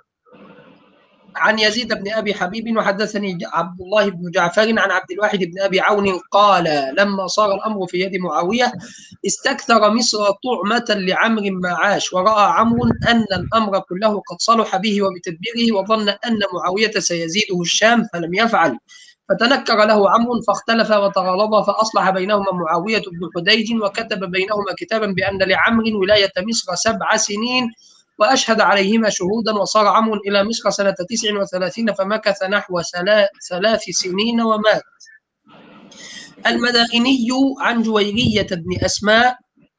عن يزيد بن أبي حبيب وحدثني عبد الله بن جعفر عن عبد الواحد بن أبي عون قال: لما صار الأمر في يد معاوية استكثر مصر طعمة لعمرو معاش، ورأى عمرو أن الأمر كله قد صلح به وبتدبيره، وظن أن معاوية سيزيده الشام فلم يفعل، فتنكر له عمرو فاختلف وتغالظا، فأصلح بينهما معاوية بن حديج وكتب بينهما كتابا بأن لعمرو ولاية مصر سبع سنين، وأشهد عليهما شهودا. وصار عمرو إلى مصر سنة تسع وثلاثين فمكث نحو ثلاث سنين ومات. المدائني عن جويرية بن أسماء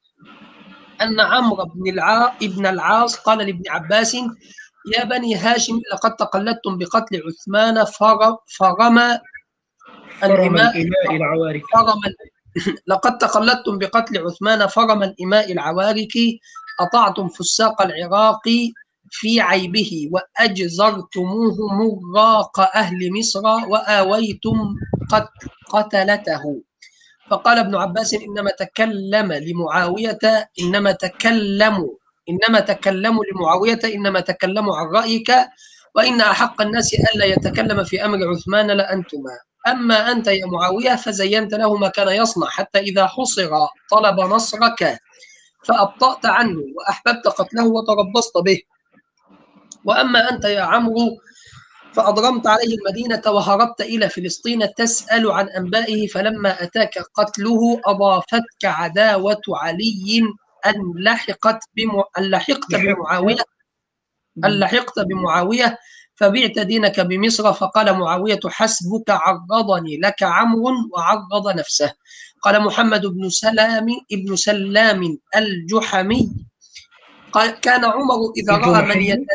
أن عمرو بن العاص ابن العاص قال لابن عباس: يا بني هاشم، لقد تقلدتم بقتل عثمان فرم الإماء العوارك فرم لقد تقلدتم بقتل عثمان فرم الإماء العوارك، أطعتم فساق العراق في عيبه، وأجزرتموه مراق أهل مصر، وآويتم قتلته. فقال ابن عباس: إنما تكلم لمعاوية إنما تكلموا إنما تكلموا لمعاوية إنما تكلموا عن رأيك، وإن أحق الناس ألا يتكلم في أمر عثمان لأنتما. أما أنت يا معاوية فزينت له ما كان يصنع، حتى إذا حصر طلب نصرك فأبطأت عنه وأحببت قتله وتربصت به. وأما أنت يا عمرو فأضرمت عليه المدينة وهربت إلى فلسطين تسأل عن أنبائه، فلما أتاك قتله أضافتك عداوة علي أن لحقت بم... أن لحقت بمعاوية أن لحقت بمعاوية فبعت دينك بمصر. فقال معاوية: حسبك، عرضني لك عمرو وعرض نفسه. قال محمد بن سلام ابن سلام الجحمي قال: كان عمر إذا رأى من يتلجلج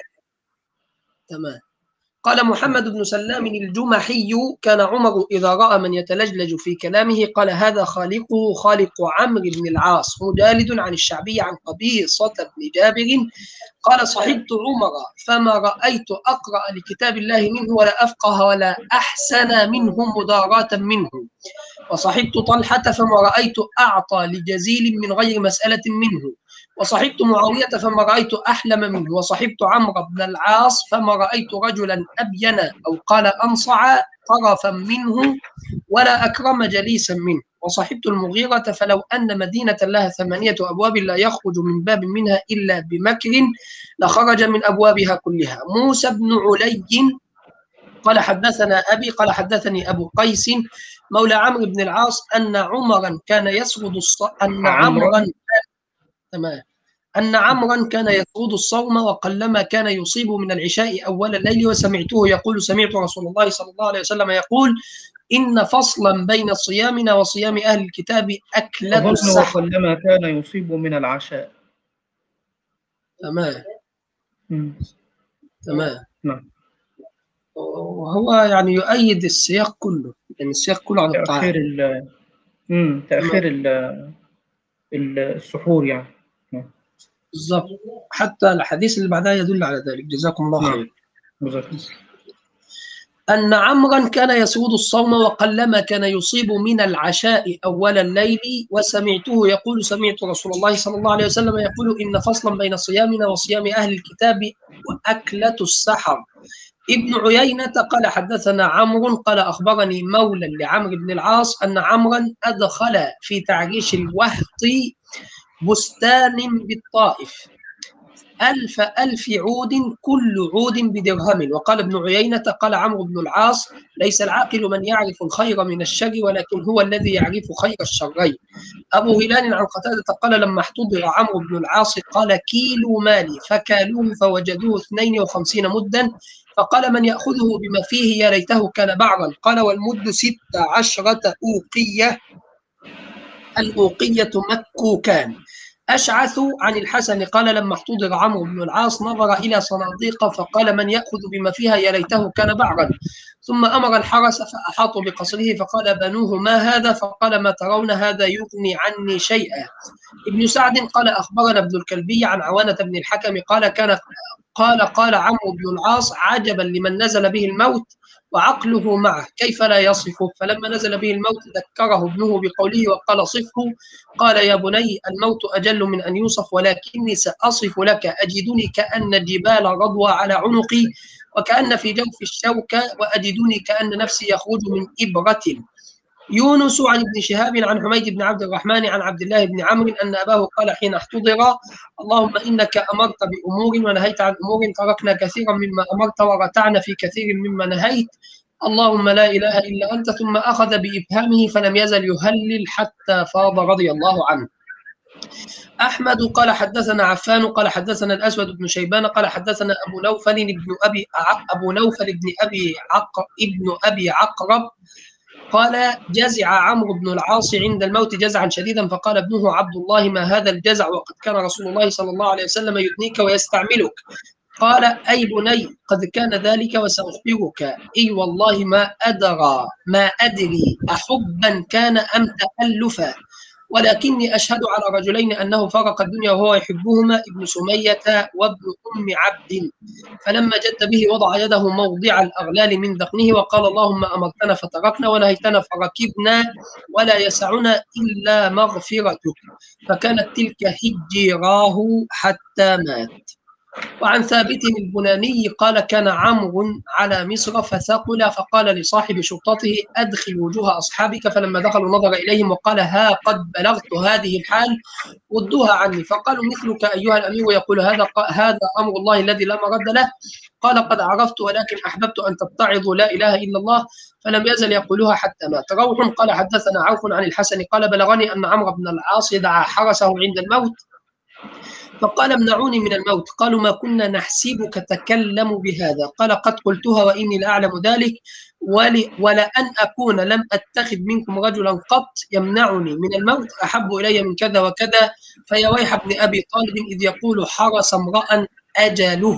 تمام قال محمد بن سلام الجمحي: كان عمر إذا رأى من يتلجلج في كلامه قال: هذا خالقه خالق عمرو بن العاص. مجالد عن الشعبي عن قبيصة بن جابر قال: صحبت عمر فما رأيت أقرأ لكتاب الله منه ولا أفقه ولا أحسن منه مداراة منه. وصحبت طلحة فما رأيت أعطى لجزيل من غير مسألة منه. وصحبت معاوية فما رأيت أحلم منه. وصحبت عمرو بن العاص فما رأيت رجلا أبين أو قال أنصع طرفا منه ولا أكرم جليسا منه. وصحبت المغيرة فلو أن مدينة لها ثمانية أبواب لا يخرج من باب منها إلا بمكر لخرج من أبوابها كلها. موسى بن علي قال حدثنا أبي قال حدثني أبو قيس مولى عمرو بن العاص أن عمرا كان يسرد الص... أن عمرا تمام أن عمرا كان يسرد الصوم وقلما كان يصيب من العشاء أول الليل، وسمعته يقول: سمعت رسول الله صلى الله عليه وسلم يقول: إن فصلا بين صيامنا وصيام أهل الكتاب أكلة السحر. وقلما كان يصيب من العشاء. تمام تمام نعم. وهو يعني يؤيد السياق كله، يعني السياق كله على الطعام. تأخير ال امم تأخير ال السحور يعني. بالضبط، حتى الحديث اللي بعدها يدل على ذلك. جزاكم الله خير. جزاكم. أن عمرا كان يسود الصوم وقلما كان يصيب من العشاء أول الليل، وسمعته يقول: سمعت رسول الله صلى الله عليه وسلم يقول: إن فصلا بين صيامنا وصيام أهل الكتاب وأكلة السحر. ابن عيينة قال حدثنا عمرو قال أخبرني مولى لعمرو بن العاص أن عمرا أدخل في تعريش الوهط بستان بالطائف ألف ألف عود كل عود بدرهم. وقال ابن عيينة قال عمرو بن العاص ليس العاقل من يعرف الخير من الشر ولكن هو الذي يعرف خير الشرين. أبو هلال عن قتادة قال لما احتضر عمرو بن العاص قال كيلوا مالي فكالوه فوجدوه اثنين وخمسين مدا فقال من يأخذه بما فيه يا ليته كان بعرا. قال والمد ست عشرة أوقية، الأوقية مكوكان. أشعث عن الحسن قال لما احتضر عمرو بن العاص نظر إلى صناديق فقال من يأخذ بما فيها يا ليته كان بعرا. ثم أمر الحرس فأحاطوا بقصره فقال بنوه ما هذا؟ فقال ما ترون هذا يغني عني شيئا. ابن سعد قال أخبرنا ابن الكلبي عن عوانة بن الحكم قال كان قال قال عمرو بن العاص عجبا لمن نزل به الموت وعقله معه كيف لا يصفه؟ فلما نزل به الموت ذكره ابنه بقوله وقال صفه. قال يا بني الموت أجل من أن يوصف ولكني سأصف لك أجدني كأن الجبال رضوى على عنقي وكأن في جوف الشوكة وأجدني كأن نفسي يخرج من إبرة. يونس عن ابن شهاب عن حميد بن عبد الرحمن عن عبد الله بن عمرو أن أباه قال حين احتضر اللهم إنك أمرت بأمور ونهيت عن أمور تركنا كثيرا مما أمرت ورتعنا في كثير مما نهيت اللهم لا إله إلا أنت. ثم أخذ بإبهامه فلم يزل يهلل حتى فاض رضي الله عنه. أحمد قال حدثنا عفان قال حدثنا الأسود بن شيبان قال حدثنا أبو نوفل بن أبي أبو نوفل بن أبي عق ابن أبي عقرب قال جزع عمرو بن العاص عند الموت جزعا شديدا فقال ابنه عبد الله ما هذا الجزع وقد كان رسول الله صلى الله عليه وسلم يدنيك ويستعملك. قال أي بني قد كان ذلك وسأخبرك إي والله ما أدرى ما أدري أحبا كان أم تألفا ولكني أشهد على رجلين أنه فرق الدنيا وهو يحبهما ابن سمية وابن أم عبد. فلما جد به وضع يده موضع الأغلال من ذقنه وقال اللهم أمرتنا فتركنا ونهيتنا فركبنا ولا يسعنا إلا مغفرتك. فكانت تلك هجراه حتى مات. وعن ثابت البناني قال كان عمرو على مصر فثقل فقال لصاحب شرطته أدخل وجوه أصحابك فلما دخلوا نظر إليهم وقال ها قد بلغت هذه الحال ردوها عني. فقالوا مثلك أيها الأمير يقول هذا هذا أمر الله الذي لا مرد له. قال قد عرفت ولكن أحببت أن تتعظوا لا إله إلا الله فلم يزل يقولها حتى مات. روح قال حدثنا عوف عن الحسن قال بلغني أن عمرو بن العاص دعا حرسه عند الموت فقال امنعوني من الموت. قالوا ما كنا نحسبك تكلم بهذا. قال قد قلتها وإني لأعلم ذلك ولأن أكون لم أتخذ منكم رجلا قط يمنعني من الموت أحب إلي من كذا وكذا. فيا ويح ابن أبي طالب إذ يقول حرس امرأ أجله.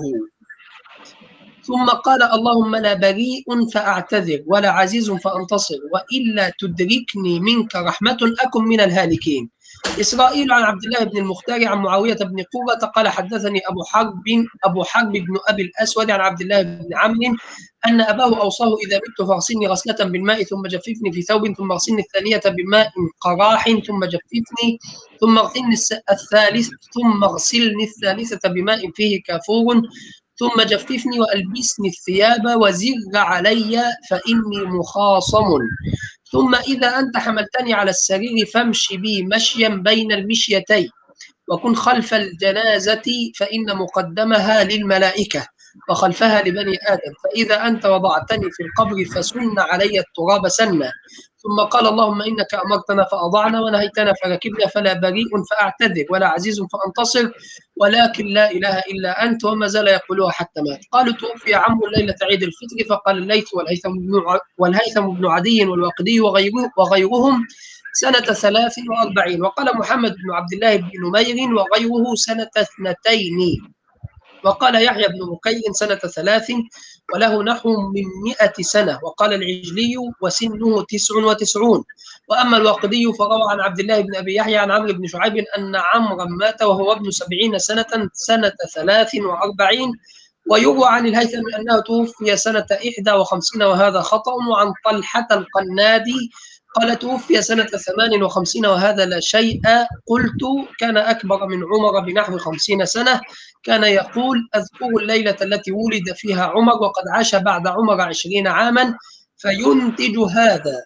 ثم قال اللهم لا بريء فأعتذر ولا عزيز فأنتصر وإلا تدركني منك رحمة أكن من الهالكين. إسرائيل عن عبد الله بن المختار عن معاوية بن قرة قال حدثني أبو حرب أبو حرب بن أبي الأسود عن عبد الله بن عمرو أن أباه أوصاه إذا مت فاغسلني غسلة بالماء ثم جففني في ثوب ثم اغسلني الثانية بماء قراح ثم جففني ثم اغسلني الثالث ثم اغسلني الثالثة بماء فيه كافور ثم جففني وألبسني الثياب وزر علي فإني مخاصم. ثم إذا أنت حملتني على السرير فامشي بي مشيا بين المشيتين وكن خلف الجنازة فإن مقدمها للملائكة وخلفها لبني آدم فإذا أنت وضعتني في القبر فسن علي التراب سنا. ثم قال اللهم إنك أمرتنا فأضعنا ونهيتنا فركبنا فلا بريء فأعتذر ولا عزيز فأنتصر ولكن لا إله إلا أنت. وما زال يقولها حتى مات. قالوا توفي عمرو ليلة عيد الفطر فقال الليث والهيثم بن والهيثم بن عدي والواقدي وغيره وغيرهم سنة ثلاث وأربعين. وقال محمد بن عبد الله بن نمير وغيره سنة اثنتين. وقال يحيى بن بكير سنة ثلاث وله نحو من مئة سنة. وقال العجلي وسنه تسع وتسعون. وأما الواقدي فروى عن عبد الله بن أبي يحيى عن عمرو بن شعيب أن عمرا مات وهو ابن سبعين سنة سنة ثلاث وأربعين. ويروى عن الهيثم أنه توفي سنة إحدى وخمسين وهذا خطأ. وعن طلحة القنادي قال توفي سنة ثمان وخمسين وهذا لا شيء. قلت كان أكبر من عمر بنحو خمسين سنة. كان يقول أذكر الليلة التي ولد فيها عمر وقد عاش بعد عمر عشرين عاما. فينتج هذا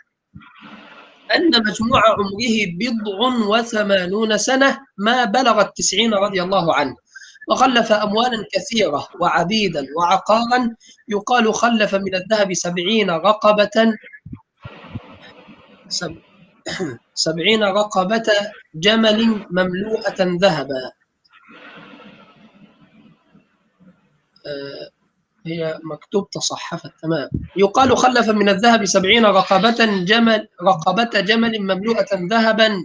أن مجموع عمره بضع وثمانون سنة ما بلغ التسعين رضي الله عنه. وخلف أموالا كثيرة وعبيدا وعقارا، يقال خلف من الذهب سبعين رقبة سب... سبعين رقبة جمل مملوءة ذهبا. آه هي مكتوب تصحفت تمام. يقال خلف من الذهب سبعين رقبة جمل رقبة جمل مملوءة ذهبا.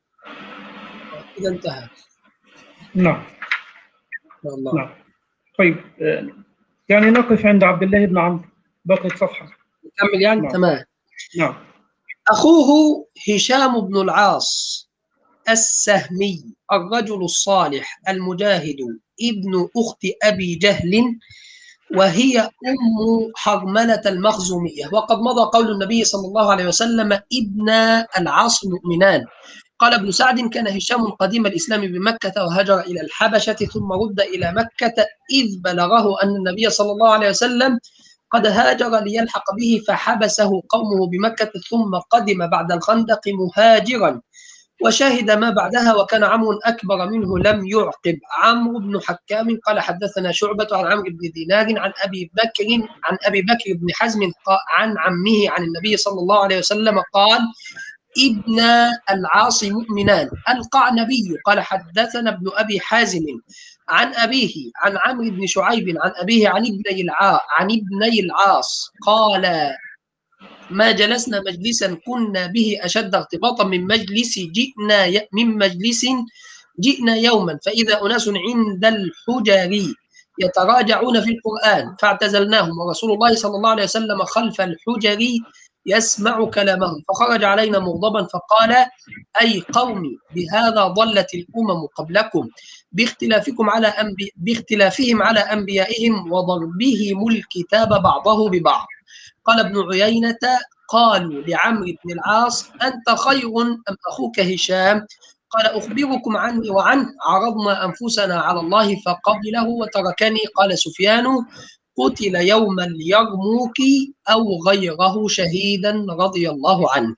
إذا انتهى. نعم. الله. نعم. طيب يعني نقف عند عبد الله بن عمرو، بقيت صفحة. نكمل يعني. نعم. تمام. نعم. أخوه هشام بن العاص السهمي الرجل الصالح المجاهد ابن أخت أبي جهل، وهي أم حرملة المخزومية. وقد مضى قول النبي صلى الله عليه وسلم: ابن العاص مؤمنان. قال ابن سعد: كان هشام قديم الإسلام بمكة وهاجر إلى الحبشة ثم رد إلى مكة، إذ بلغه أن النبي صلى الله عليه وسلم قد هاجر ليلحق به فحبسه قومه بمكة، ثم قدم بعد الخندق مهاجرا وشاهد ما بعدها، وكان عمرو أكبر منه لم يعقب. عمرو بن حكام قال: حدثنا شعبة عن عمرو بن دينار عن أبي بكر عن أبي بكر بن حزم عن عمه عن النبي صلى الله عليه وسلم قال: ابن العاص مؤمنان. القعنبي قال: حدثنا ابن أبي حازم عن أبيه عن عمرو بن شعيب عن أبيه عن ابني العاص عن ابني العاص قال: ما جلسنا مجلسا كنا به أشد ارتباطا من مجلس جئنا من مجلس جئنا يوما فإذا أناس عند الحجر يتراجعون في القرآن فاعتزلناهم، ورسول الله صلى الله عليه وسلم خلف الحجر يسمع كلامهم، فخرج علينا مغضبا فقال: أي قوم، بهذا ضلت الأمم قبلكم باختلافكم على أنبي باختلافهم على أنبيائهم وضربهم الكتاب بعضه ببعض. قال ابن عيينة: قالوا لعمرو بن العاص: أنت خير أم أخوك هشام؟ قال: أخبركم عني وعنه، عرضنا أنفسنا على الله فقبله وتركني. قال سفيان: قتل يوم اليرموك أو غيره شهيدا رضي الله عنه.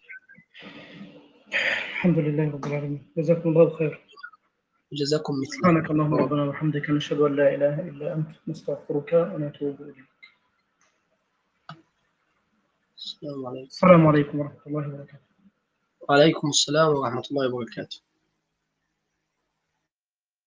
الحمد لله رب العالمين، جزاكم الله خير. جزاكم مثله. سبحانك اللهم ربنا وبحمدك، نشهد أن لا إله إلا أنت، نستغفرك ونتوب إليك. السلام عليكم. السلام عليكم ورحمة الله وبركاته. وعليكم السلام ورحمة الله وبركاته.